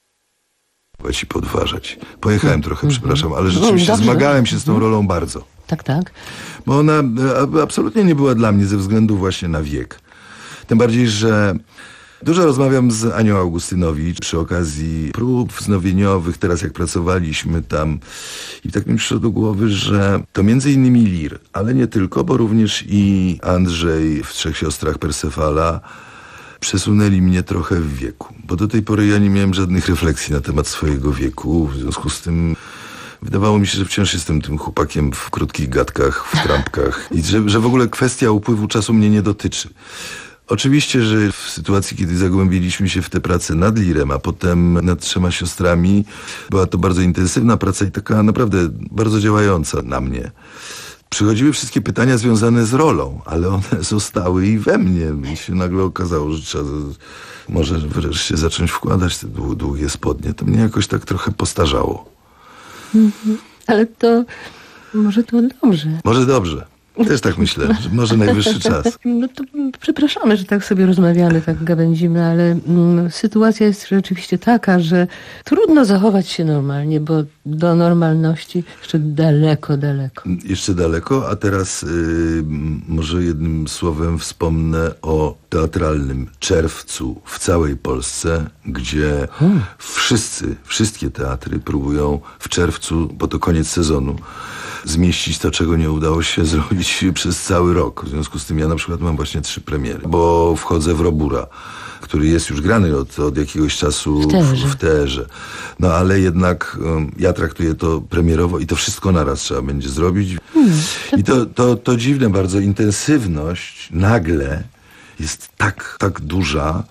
i podważać. Pojechałem trochę, mm-hmm. przepraszam, ale rzeczywiście Dobrze. zmagałem się z tą rolą bardzo. Tak, tak. Bo ona absolutnie nie była dla mnie ze względu właśnie na wiek. Tym bardziej, że dużo rozmawiam z Anią Augustynowicz przy okazji prób wznowieniowych, teraz jak pracowaliśmy tam, i tak mi przyszło do głowy, że to między innymi Lir, ale nie tylko, bo również i Andrzej w Trzech Siostrach Persefala przesunęli mnie trochę w wieku, bo do tej pory ja nie miałem żadnych refleksji na temat swojego wieku, w związku z tym wydawało mi się, że wciąż jestem tym chłopakiem w krótkich gadkach, w trampkach i że, że w ogóle kwestia upływu czasu mnie nie dotyczy. Oczywiście, że w sytuacji, kiedy zagłębiliśmy się w tę pracę nad Lirem, a potem nad Trzema Siostrami, była to bardzo intensywna praca i taka naprawdę bardzo działająca na mnie. Przychodziły wszystkie pytania związane z rolą, ale one zostały i we mnie. I się nagle okazało, że trzeba może wreszcie zacząć wkładać te długie spodnie. To mnie jakoś tak trochę postarzało. Mm-hmm. Ale to może to dobrze. Może dobrze. Też tak myślę, że może najwyższy czas. No to przepraszamy, że tak sobie rozmawiamy, tak gawędzimy, ale mm, sytuacja jest rzeczywiście taka, że trudno zachować się normalnie, bo do normalności jeszcze daleko, daleko. Jeszcze daleko, a teraz y, może jednym słowem wspomnę o teatralnym czerwcu w całej Polsce, gdzie hmm. wszyscy, wszystkie teatry próbują w czerwcu, bo to koniec sezonu, zmieścić to, czego nie udało się zrobić przez cały rok. W związku z tym ja na przykład mam właśnie trzy premiery, bo wchodzę w Robura, który jest już grany od, od jakiegoś czasu w teatrze. W, w teatrze. No ale jednak um, ja traktuję to premierowo i to wszystko naraz trzeba będzie zrobić. Hmm. I to, to, to dziwne bardzo, intensywność nagle jest tak, tak duża,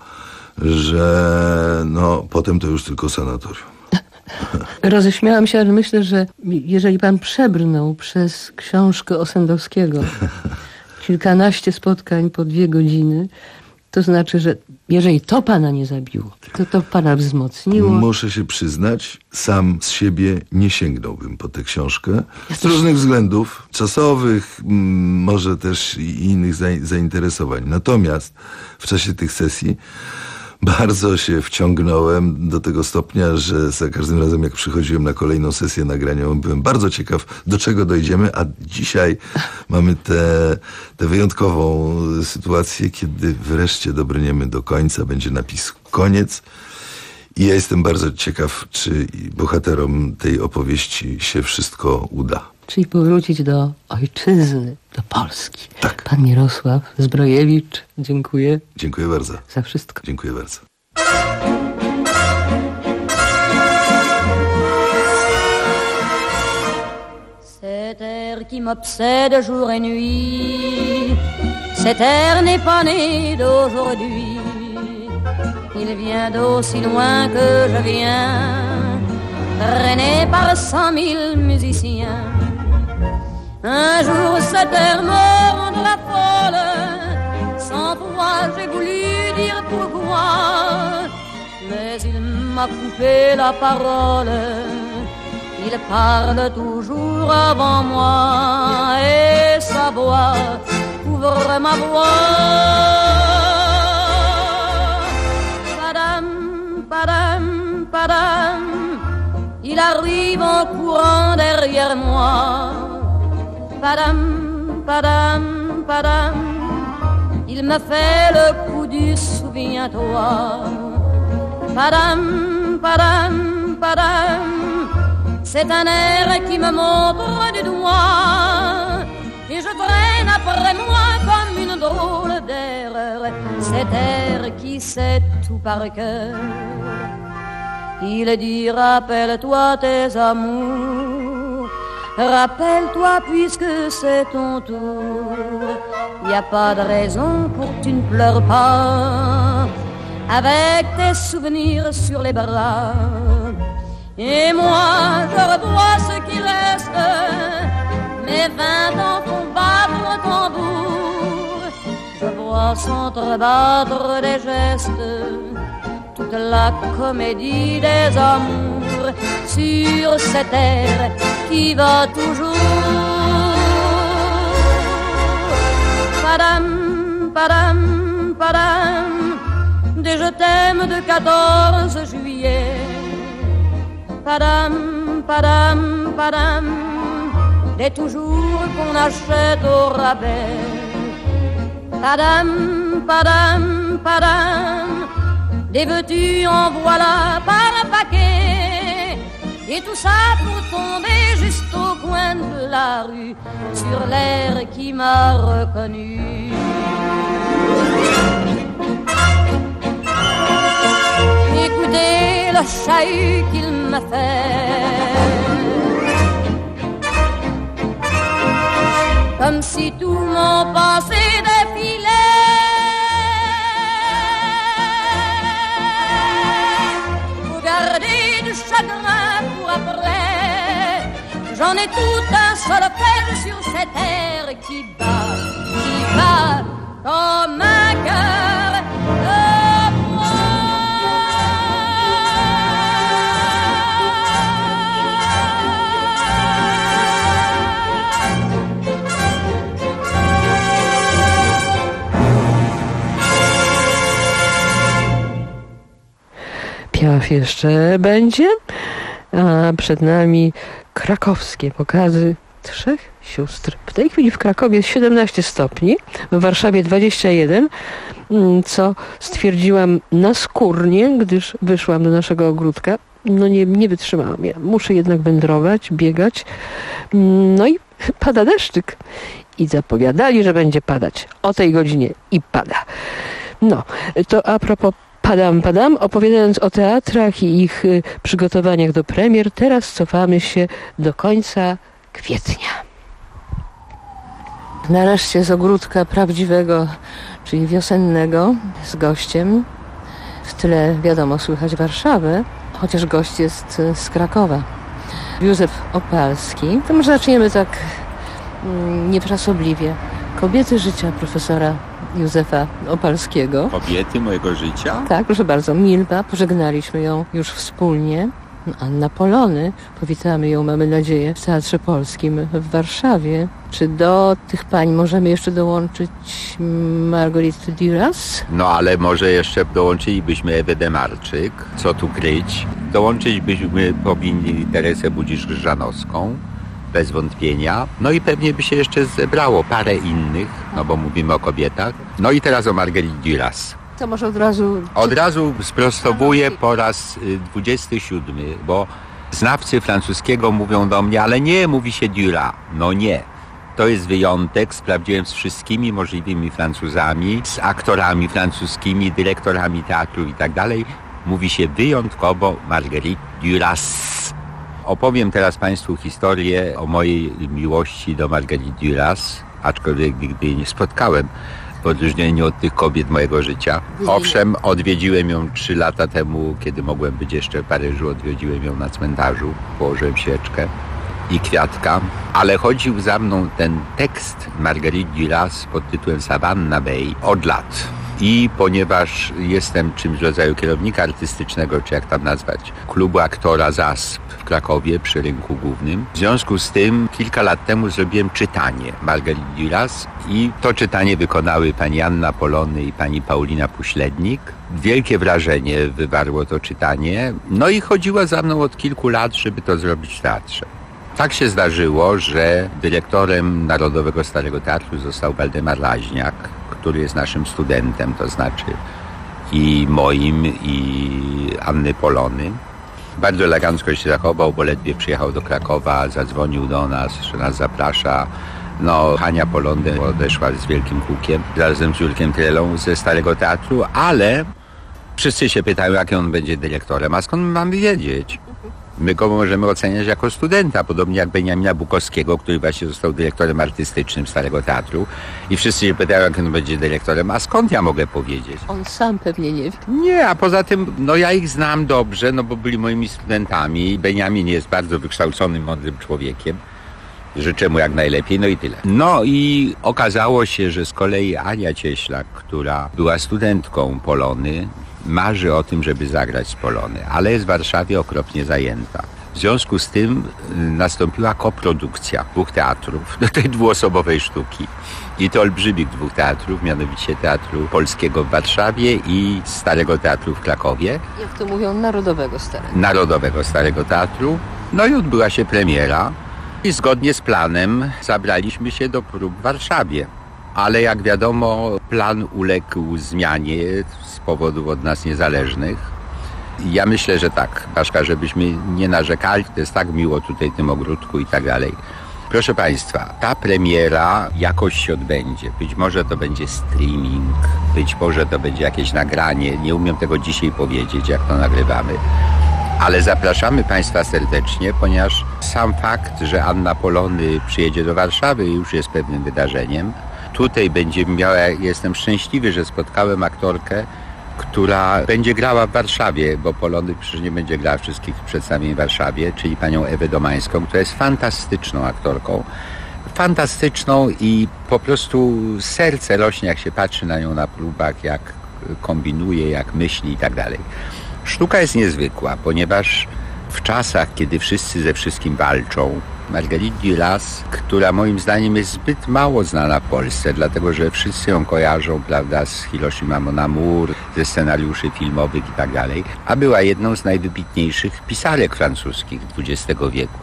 że no potem to już tylko sanatorium. Roześmiałam się, ale myślę, że jeżeli pan przebrnął przez książkę Osendowskiego kilkanaście spotkań po dwie godziny, to znaczy, że jeżeli to pana nie zabiło, to to pana wzmocniło. Muszę się przyznać, sam z siebie nie sięgnąłbym po tę książkę. Z różnych względów, czasowych, może też i innych zainteresowań. Natomiast w czasie tych sesji bardzo się wciągnąłem do tego stopnia, że za każdym razem, jak przychodziłem na kolejną sesję nagraniową, byłem bardzo ciekaw, do czego dojdziemy, a dzisiaj mamy tę te, te wyjątkową sytuację, kiedy wreszcie dobrniemy do końca, będzie napis koniec. I ja jestem bardzo ciekaw, czy bohaterom tej opowieści się wszystko uda. Czyli powrócić do ojczyzny, do Polski. Tak. Pan Mirosław Zbrojewicz, dziękuję. Dziękuję bardzo. Za wszystko. Dziękuję bardzo. Cet air qui m'obsède jour et nuit. Cet air n'est pas né d'aujourd'hui, il vient d'aussi loin que je viens, traîné par cent mille musiciens. Un jour cet air me rendra folle, cent fois j'ai voulu dire pourquoi, mais il m'a coupé la parole. Il parle toujours avant moi et sa voix couvre ma voix. Padam, padam, padam, il arrive en courant derrière moi. Padam, padam, padam, il me fait le coup du souviens-toi. Padam, padam, padam, c'est un air qui me montre du doigt et je traîne après moi comme une drôle d'erreur cet air qui sait tout par cœur. Il dit rappelle-toi tes amours, rappelle-toi puisque c'est ton tour. Y a pas de raison pour que tu ne pleures pas avec tes souvenirs sur les bras. Et moi je revois ce qui reste, mes vingt ans font battre le tambour. Je vois s'entrebattre des gestes, toute la comédie des amours sur cette terre qui va toujours. Padam, padam, padam, des je t'aime de quatorze juillet. Padam, padam, padam, des toujours qu'on achète au rabais. Padam, padam, padam, des veux-tu en voilà par un paquet. Et tout ça pour tomber juste au coin de la rue sur l'air qui m'a reconnu. Écoutez le chahut qu'il m'a fait, comme si tout mon passé défilait. Faut garder du chagrin pour après, j'en ai tout un solfège sur cette terre qui bat, qui bat comme un cœur de moi. Piaf jeszcze będzie, a przed nami krakowskie pokazy trzech sióstr. W tej chwili w Krakowie jest siedemnaście stopni, w Warszawie dwadzieścia jeden, co stwierdziłam naskórnie, gdyż wyszłam do naszego ogródka. No nie, nie wytrzymałam. Ja muszę jednak wędrować, biegać. No i pada deszczyk. I zapowiadali, że będzie padać o tej godzinie i pada. No, to a propos Padam, padam, opowiadając o teatrach i ich y, przygotowaniach do premier, teraz cofamy się do końca kwietnia. Nareszcie z ogródka prawdziwego, czyli wiosennego, z gościem. W tle, wiadomo, słychać Warszawę, chociaż gość jest z Krakowa. Józef Opalski. To może zaczniemy tak mm, niefrasobliwie. Kobiety życia profesora Józefa Opalskiego. Kobiety mojego życia? Tak, proszę bardzo. Milba, pożegnaliśmy ją już wspólnie. Anna Polony, powitamy ją, mamy nadzieję, w Teatrze Polskim w Warszawie. Czy do tych pań możemy jeszcze dołączyć Marguerite Duras? No ale może jeszcze dołączylibyśmy Ewę Demarczyk, co tu kryć. Dołączyć byśmy powinni Teresę Budzisz-Żanowską, bez wątpienia. No i pewnie by się jeszcze zebrało parę innych, no bo mówimy o kobietach. No i teraz o Marguerite Duras. To może od razu... Od razu sprostowuję po raz dwudziesty siódmy, bo znawcy francuskiego mówią do mnie, ale nie, mówi się Duras. No nie. To jest wyjątek, sprawdziłem z wszystkimi możliwymi Francuzami, z aktorami francuskimi, dyrektorami teatru i tak dalej. Mówi się wyjątkowo Marguerite Duras. Opowiem teraz Państwu historię o mojej miłości do Marguerite Duras, aczkolwiek nigdy jej nie spotkałem, w odróżnieniu od tych kobiet mojego życia. Owszem, odwiedziłem ją trzy lata temu, kiedy mogłem być jeszcze w Paryżu, odwiedziłem ją na cmentarzu, położyłem świeczkę i kwiatka, ale chodził za mną ten tekst Marguerite Duras pod tytułem Savannah Bay od lat. I ponieważ jestem czymś w rodzaju kierownika artystycznego, czy jak tam nazwać, klubu aktora Zasp w Krakowie przy rynku głównym, w związku z tym kilka lat temu zrobiłem czytanie Marguerite Duras i to czytanie wykonały pani Anna Polony i pani Paulina Puślednik. Wielkie wrażenie wywarło to czytanie, no i chodziła za mną od kilku lat, żeby to zrobić w teatrze. Tak się zdarzyło, że dyrektorem Narodowego Starego Teatru został Waldemar Laźniak, który jest naszym studentem, to znaczy i moim, i Anny Polony. Bardzo elegancko się zachował, bo ledwie przyjechał do Krakowa, zadzwonił do nas, że nas zaprasza. No, Hania Polony odeszła z wielkim hukiem, razem z Jurkiem Trelą ze Starego Teatru, ale wszyscy się pytają, jaki on będzie dyrektorem, a skąd my mamy wiedzieć? My go możemy oceniać jako studenta, podobnie jak Beniamina Bukowskiego, który właśnie został dyrektorem artystycznym Starego Teatru. I wszyscy się pytają, jak on będzie dyrektorem, a skąd ja mogę powiedzieć? On sam pewnie nie wie. Nie, a poza tym, no ja ich znam dobrze, no bo byli moimi studentami. Beniamin jest bardzo wykształconym, mądrym człowiekiem. Życzę mu jak najlepiej, no i tyle. No i okazało się, że z kolei Ania Cieślak, która była studentką Polony, marzy o tym, żeby zagrać z Polony, ale jest w Warszawie okropnie zajęta. W związku z tym nastąpiła koprodukcja dwóch teatrów, do tej dwuosobowej sztuki. I to olbrzymich dwóch teatrów, mianowicie Teatru Polskiego w Warszawie i Starego Teatru w Krakowie. Jak to mówią, Narodowego Starego. Narodowego Starego Teatru. No i odbyła się premiera i zgodnie z planem zabraliśmy się do prób w Warszawie. Ale jak wiadomo, plan uległ zmianie z powodów od nas niezależnych. Ja myślę, że tak, Baszka, żebyśmy nie narzekali, to jest tak miło tutaj w tym ogródku i tak dalej. Proszę Państwa, ta premiera jakoś się odbędzie. Być może to będzie streaming, być może to będzie jakieś nagranie. Nie umiem tego dzisiaj powiedzieć, jak to nagrywamy. Ale zapraszamy Państwa serdecznie, ponieważ sam fakt, że Anna Polony przyjedzie do Warszawy, już jest pewnym wydarzeniem. Tutaj będzie miała, jestem szczęśliwy, że spotkałem aktorkę, która będzie grała w Warszawie, bo Polony przecież nie będzie grała wszystkich przedstawień w Warszawie, czyli panią Ewę Domańską, która jest fantastyczną aktorką. Fantastyczną i po prostu serce rośnie, jak się patrzy na nią na próbach, jak kombinuje, jak myśli i tak dalej. Sztuka jest niezwykła, ponieważ w czasach, kiedy wszyscy ze wszystkim walczą, Marguerite Duras, która moim zdaniem jest zbyt mało znana w Polsce, dlatego że wszyscy ją kojarzą, prawda, z Hiroshima Mon Amour, ze scenariuszy filmowych i tak dalej, a była jedną z najwybitniejszych pisarek francuskich dwudziestego wieku.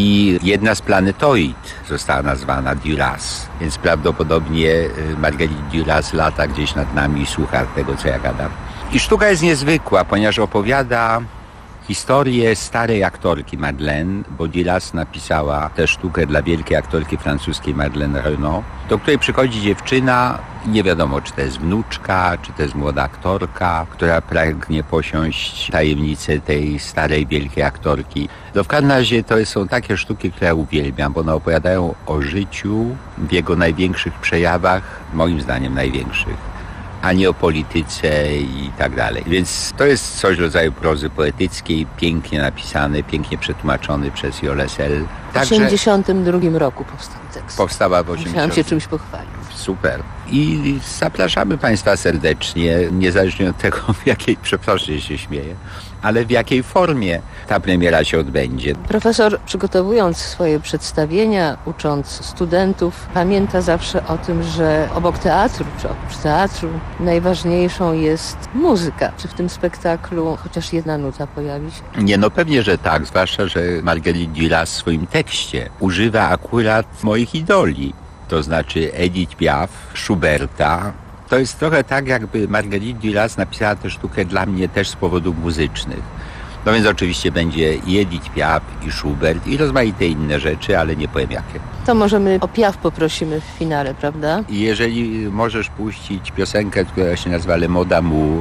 I jedna z planetoid została nazwana Duras, więc prawdopodobnie Marguerite Duras lata gdzieś nad nami i słucha tego, co ja gadam. I sztuka jest niezwykła, ponieważ opowiada historię starej aktorki Madeleine, bo Duras napisała tę sztukę dla wielkiej aktorki francuskiej Madeleine Renaud, do której przychodzi dziewczyna, nie wiadomo, czy to jest wnuczka, czy to jest młoda aktorka, która pragnie posiąść tajemnicę tej starej, wielkiej aktorki. No w każdym razie to są takie sztuki, które ja uwielbiam, bo one opowiadają o życiu w jego największych przejawach, moim zdaniem największych, a nie o polityce i tak dalej. Więc to jest coś w rodzaju prozy poetyckiej, pięknie napisany, pięknie przetłumaczony przez Jolę Sel. W osiemdziesiątym drugim roku powstał tekst. Powstała w osiemdziesiątym. Musiałam się czymś pochwalić. Super. I zapraszamy Państwa serdecznie, niezależnie od tego, w jakiej, przepraszam, że się śmieję, ale w jakiej formie ta premiera się odbędzie. Profesor, przygotowując swoje przedstawienia, ucząc studentów, pamięta zawsze o tym, że obok teatru, czy oprócz teatru, najważniejszą jest muzyka. Czy w tym spektaklu chociaż jedna nuta pojawi się? Nie, no pewnie, że tak, zwłaszcza, że Marguerite Duras w swoim tekście używa akurat moich idoli. To znaczy Edith Piaf, Schuberta. To jest trochę tak, jakby Marguerite Duras napisała tę sztukę dla mnie też z powodów muzycznych. No więc oczywiście będzie i Edith Piaf, i Schubert, i rozmaite inne rzeczy, ale nie powiem jakie. To możemy o Piaf poprosimy w finale, prawda? I jeżeli możesz puścić piosenkę, która się nazywa Le Mot d'Amour,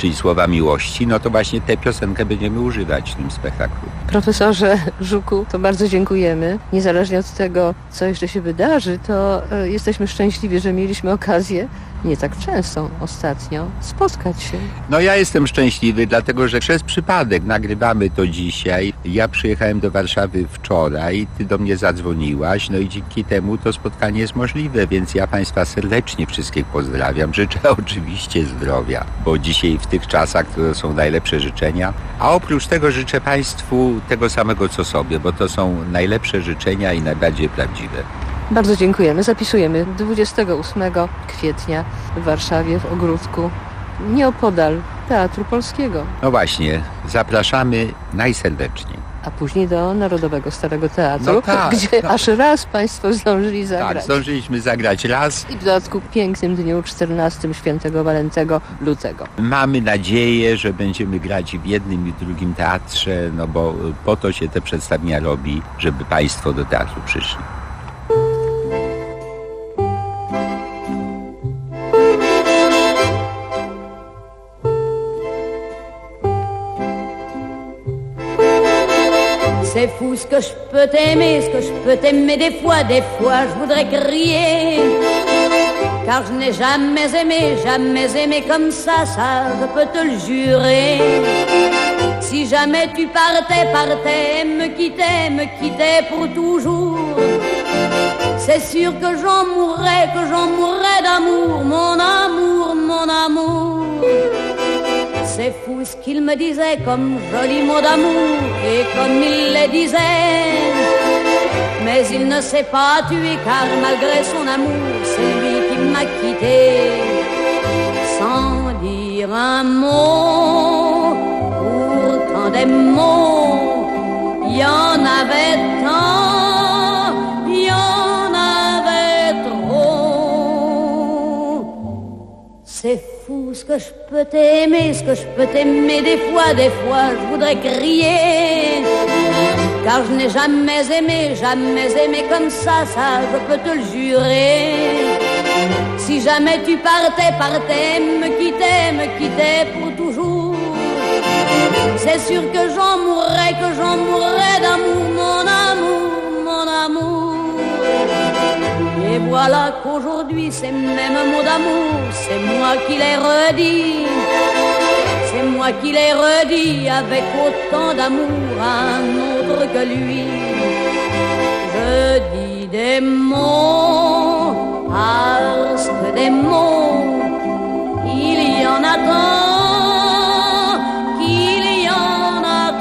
czyli słowa miłości, no to właśnie tę piosenkę będziemy używać w tym spektaklu. Profesorze Żuku, to bardzo dziękujemy. Niezależnie od tego, co jeszcze się wydarzy, to e, jesteśmy szczęśliwi, że mieliśmy okazję, nie tak często ostatnio, spotkać się. No ja jestem szczęśliwy, dlatego że przez przypadek nagrywamy to dzisiaj. Ja przyjechałem do Warszawy wczoraj, ty do mnie zadzwoniłaś, no i dzięki temu to spotkanie jest możliwe, więc ja Państwa serdecznie wszystkich pozdrawiam. Życzę oczywiście zdrowia, bo dzisiaj w tych czasach to są najlepsze życzenia. A oprócz tego życzę Państwu tego samego co sobie, bo to są najlepsze życzenia i najbardziej prawdziwe. Bardzo dziękujemy. Zapisujemy dwudziestego ósmego kwietnia w Warszawie w ogródku nieopodal Teatru Polskiego. No właśnie, zapraszamy najserdeczniej. A później do Narodowego Starego Teatru, no tak, gdzie no. aż raz Państwo zdążyli zagrać. Tak, zdążyliśmy zagrać raz. I w dodatku pięknym dniu czternastego świętego Walentego lutego. Mamy nadzieję, że będziemy grać w jednym i drugim teatrze, no bo po to się te przedstawienia robi, żeby Państwo do teatru przyszli. C'est fou ce que je peux t'aimer, ce que je peux t'aimer des fois, des fois je voudrais crier. Car je n'ai jamais aimé, jamais aimé comme ça, ça je peux te le jurer. Si jamais tu partais, partais, me quittais, me quittais pour toujours, c'est sûr que j'en mourrais, que j'en mourrais d'amour, mon amour, mon amour. C'est fou ce qu'il me disait comme joli mot d'amour et comme il les disait. Mais il ne s'est pas tué car malgré son amour, c'est lui qui m'a quitté. Sans dire un mot, pourtant des mots, il y en avait tant, il y en avait trop. C'est fou ce que je peux t'aimer, ce que je peux t'aimer des fois, des fois je voudrais crier. Car je n'ai jamais aimé, jamais aimé comme ça, ça je peux te le jurer. Si jamais tu partais, partais, me quittais, me quittais pour toujours, c'est sûr que j'en mourrais, que j'en mourrais d'amour, mon amour, mon amour. Et voilà qu'aujourd'hui, ces mêmes mots d'amour, c'est moi qui les redis. C'est moi qui les redis avec autant d'amour à un autre que lui. Je dis des mots, parce que des mots, il y en a tant, qu'il y en a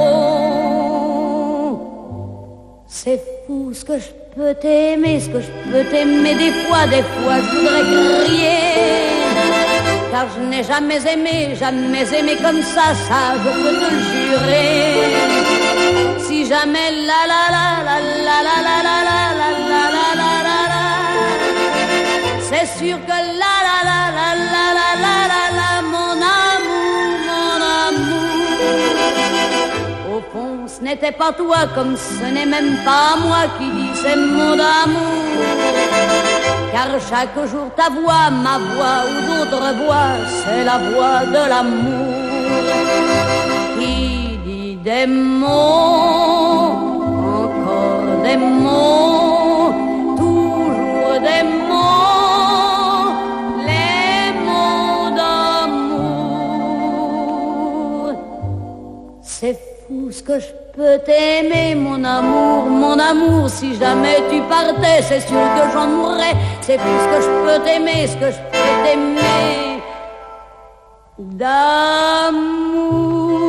trop. C'est fou ce que je peux t'aimer, ce que je peux t'aimer des fois, des fois je voudrais crier. Car je n'ai jamais aimé, jamais aimé comme ça, ça je peux te le jurer. Si jamais la la la la la la la la la la la la la la la, c'est sûr que la la la la la la la la la, mon amour, mon amour. Au fond ce n'était pas toi, comme ce n'est même pas moi qui dis ces mots d'amour. Car chaque jour ta voix, ma voix ou d'autres voix, c'est la voix de l'amour qui dit des mots, encore des mots, toujours des mots, les mots d'amour. C'est fou ce que je peux t'aimer, mon amour, mon amour. Si jamais tu partais, c'est sûr que j'en mourrais. C'est plus ce que je peux t'aimer, ce que je peux t'aimer d'amour.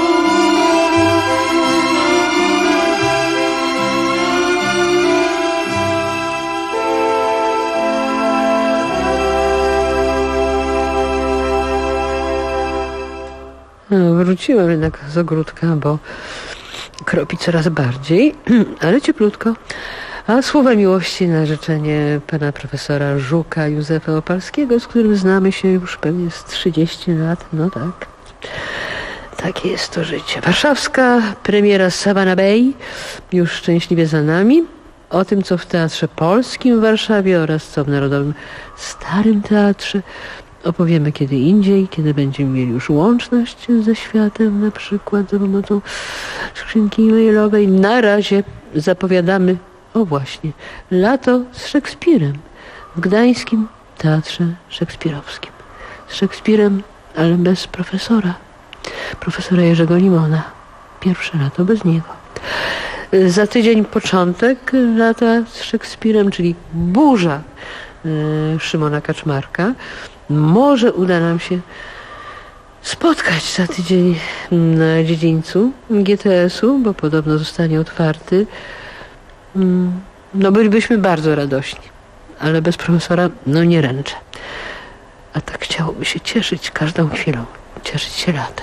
No, wróciłem jednak z ogródka, bo kropi coraz bardziej, ale cieplutko. A słowa miłości na życzenie pana profesora Żuka Józefa Opalskiego, z którym znamy się już pewnie z trzydzieści lat, no tak. Takie jest to życie. Warszawska premiera Savannah Bay już szczęśliwie za nami. O tym, co w Teatrze Polskim w Warszawie oraz co w Narodowym Starym Teatrze opowiemy kiedy indziej, kiedy będziemy mieli już łączność ze światem, na przykład za pomocą skrzynki e-mailowej. Na razie zapowiadamy, o właśnie, lato z Szekspirem w Gdańskim Teatrze Szekspirowskim. Z Szekspirem, ale bez profesora. Profesora Jerzego Limona. Pierwsze lato bez niego. Za tydzień początek lata z Szekspirem, czyli burza y, Szymona Kaczmarka. Może uda nam się spotkać za tydzień na dziedzińcu G T S-u, bo podobno zostanie otwarty. No bylibyśmy bardzo radośni, ale bez profesora no nie ręczę. A tak chciałoby się cieszyć każdą chwilą, cieszyć się latem.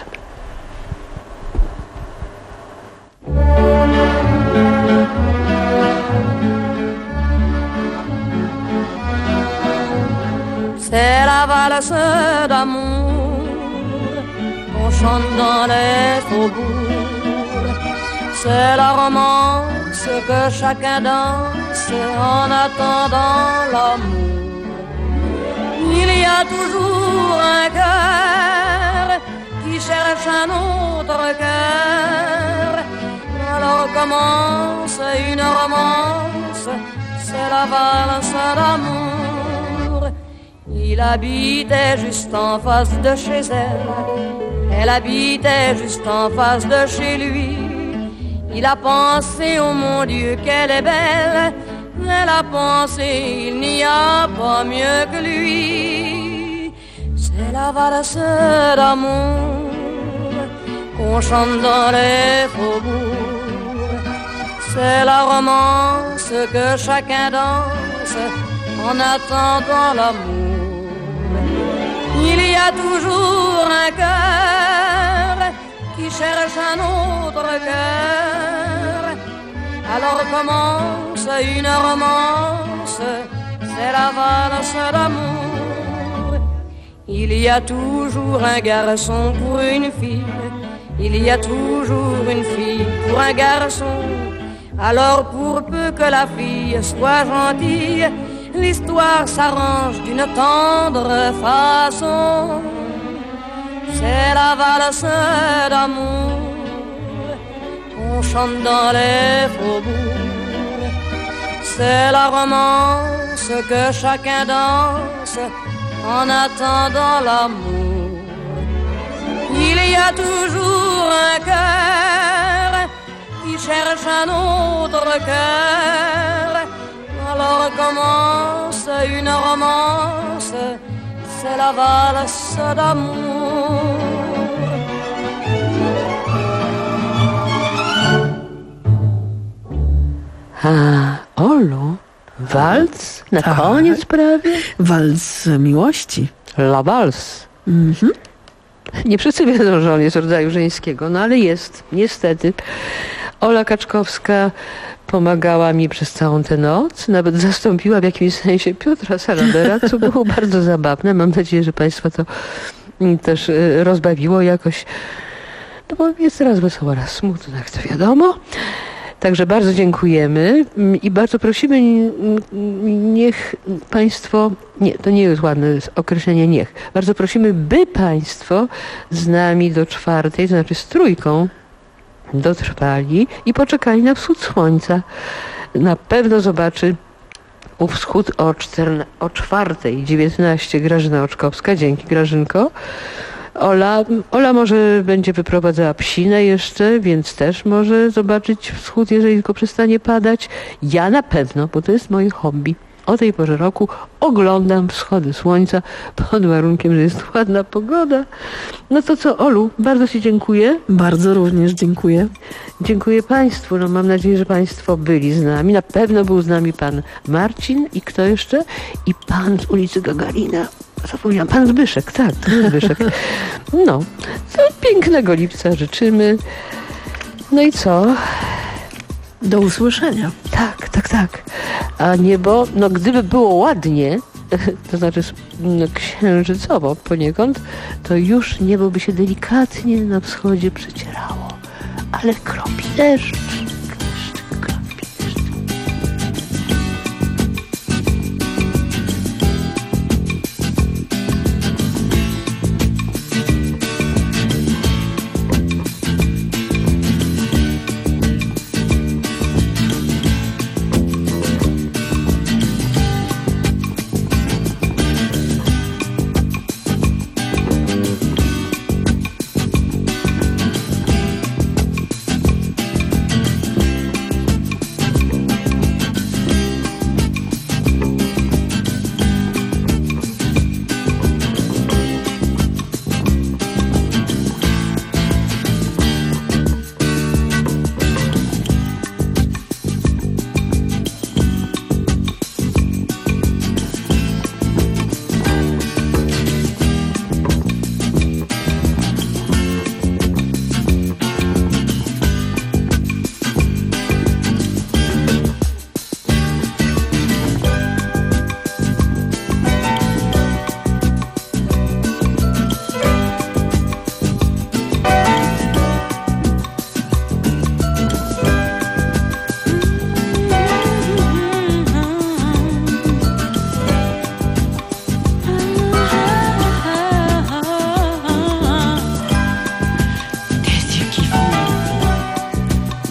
C'est la valse d'amour qu'on chante dans les faubourgs. C'est la romance que chacun danse en attendant l'amour. Il y a toujours un cœur qui cherche un autre cœur. Alors commence une romance, c'est la valse d'amour. Il habitait juste en face de chez elle, elle habitait juste en face de chez lui. Il a pensé, oh mon Dieu, qu'elle est belle, elle a pensé, il n'y a pas mieux que lui. C'est la valse d'amour qu'on chante dans les faubourgs. C'est la romance que chacun danse en attendant l'amour. Il y a toujours un cœur qui cherche un autre cœur. Alors commence une romance, c'est la valse d'amour. Il y a toujours un garçon pour une fille, il y a toujours une fille pour un garçon. Alors pour peu que la fille soit gentille, l'histoire s'arrange d'une tendre façon. C'est la valse d'amour qu'on chante dans les faubourgs. C'est la romance que chacun danse en attendant l'amour. Il y a toujours un cœur qui cherche un autre cœur. Alors commence une romance, c'est la valse d'amour. A, Olu, walc na tak. koniec prawie? Walc miłości. La Valse. Mhm. Nie wszyscy wiedzą, że on jest rodzaju żeńskiego, no ale jest, niestety. Ola Kaczkowska pomagała mi przez całą tę noc, nawet zastąpiła w jakimś sensie Piotra Salabera, co było bardzo zabawne. Mam nadzieję, że Państwa to też rozbawiło jakoś, no bo jest raz wesoło, raz smutno, jak to wiadomo. Także bardzo dziękujemy i bardzo prosimy, niech Państwo, nie, to nie jest ładne określenie niech, bardzo prosimy, by Państwo z nami do czwartej, to znaczy z trójką, dotrwali i poczekali na wschód słońca. Na pewno zobaczy ów wschód o, czterne, o czwartej dziewiętnaście Grażyna Oczkowska. Dzięki, Grażynko. Ola, Ola może będzie wyprowadzała psinę jeszcze, więc też może zobaczyć wschód, jeżeli tylko przestanie padać. Ja na pewno, bo to jest moje hobby. O tej porze roku oglądam wschody słońca pod warunkiem, że jest ładna pogoda. No to co, Olu, bardzo Ci dziękuję. Bardzo również dziękuję. Dziękuję Państwu. No mam nadzieję, że Państwo byli z nami. Na pewno był z nami pan Marcin i kto jeszcze? I pan z ulicy Gagarina. Zapomniałam, pan Zbyszek, tak, pan Zbyszek. No, co pięknego lipca życzymy. No i co? Do usłyszenia. Tak, tak, tak. A niebo, no gdyby było ładnie, to znaczy no, księżycowo poniekąd, to już niebo by się delikatnie na wschodzie przecierało. Ale kropi deszcz.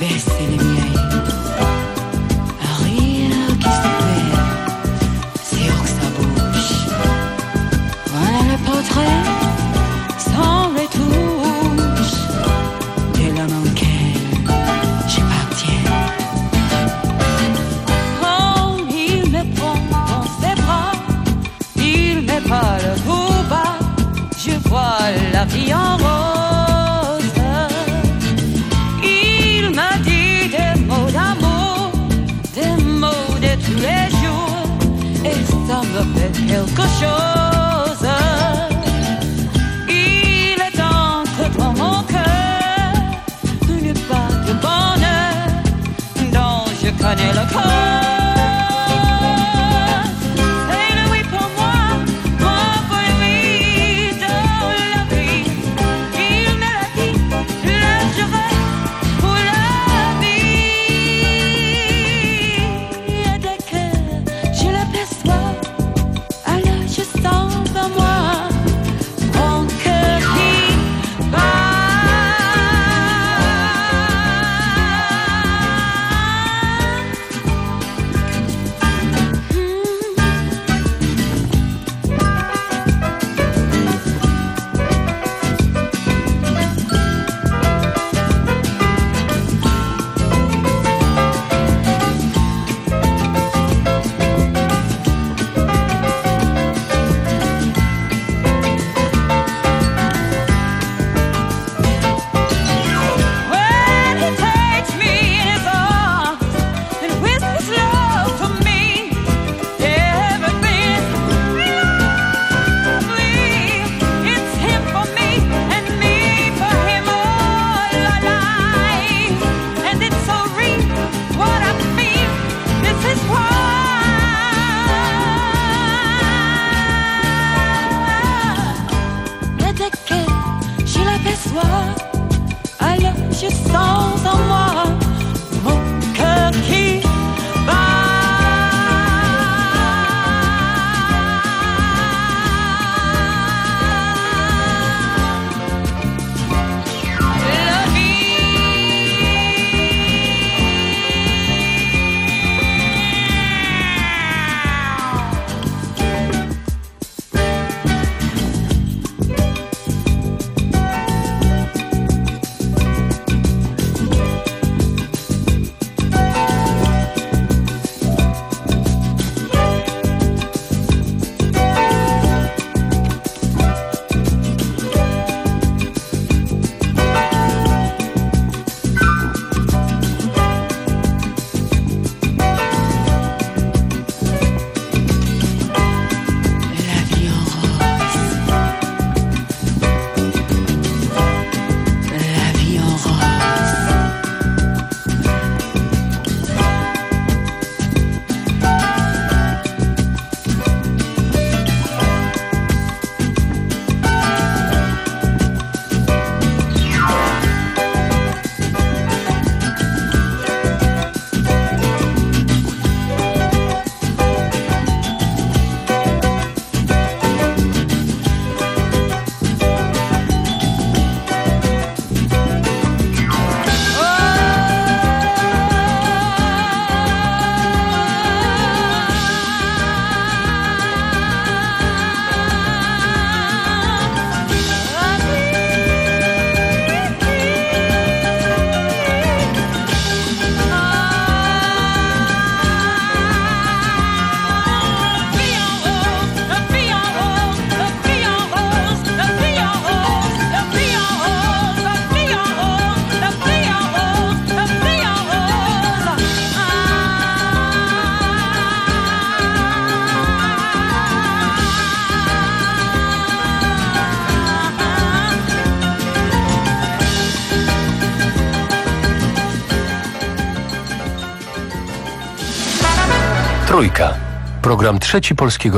baisser les miennes. Un rire qui se perd sur sa bouche. Voilà le portrait sans retouche de l'homme auquel j'appartiens. Oh, il me prend dans ses bras, il me parle tout bas, je vois la vie en rose. Il m'a dit des mots d'amour, des mots de tous les jours, et ça me fait quelque chose. Il est entré dans mon cœur une part de bonheur dont je connais le corps. Alors je sens en moi mon cœur qui bat. La Trójka. Program Trzeci Polskiego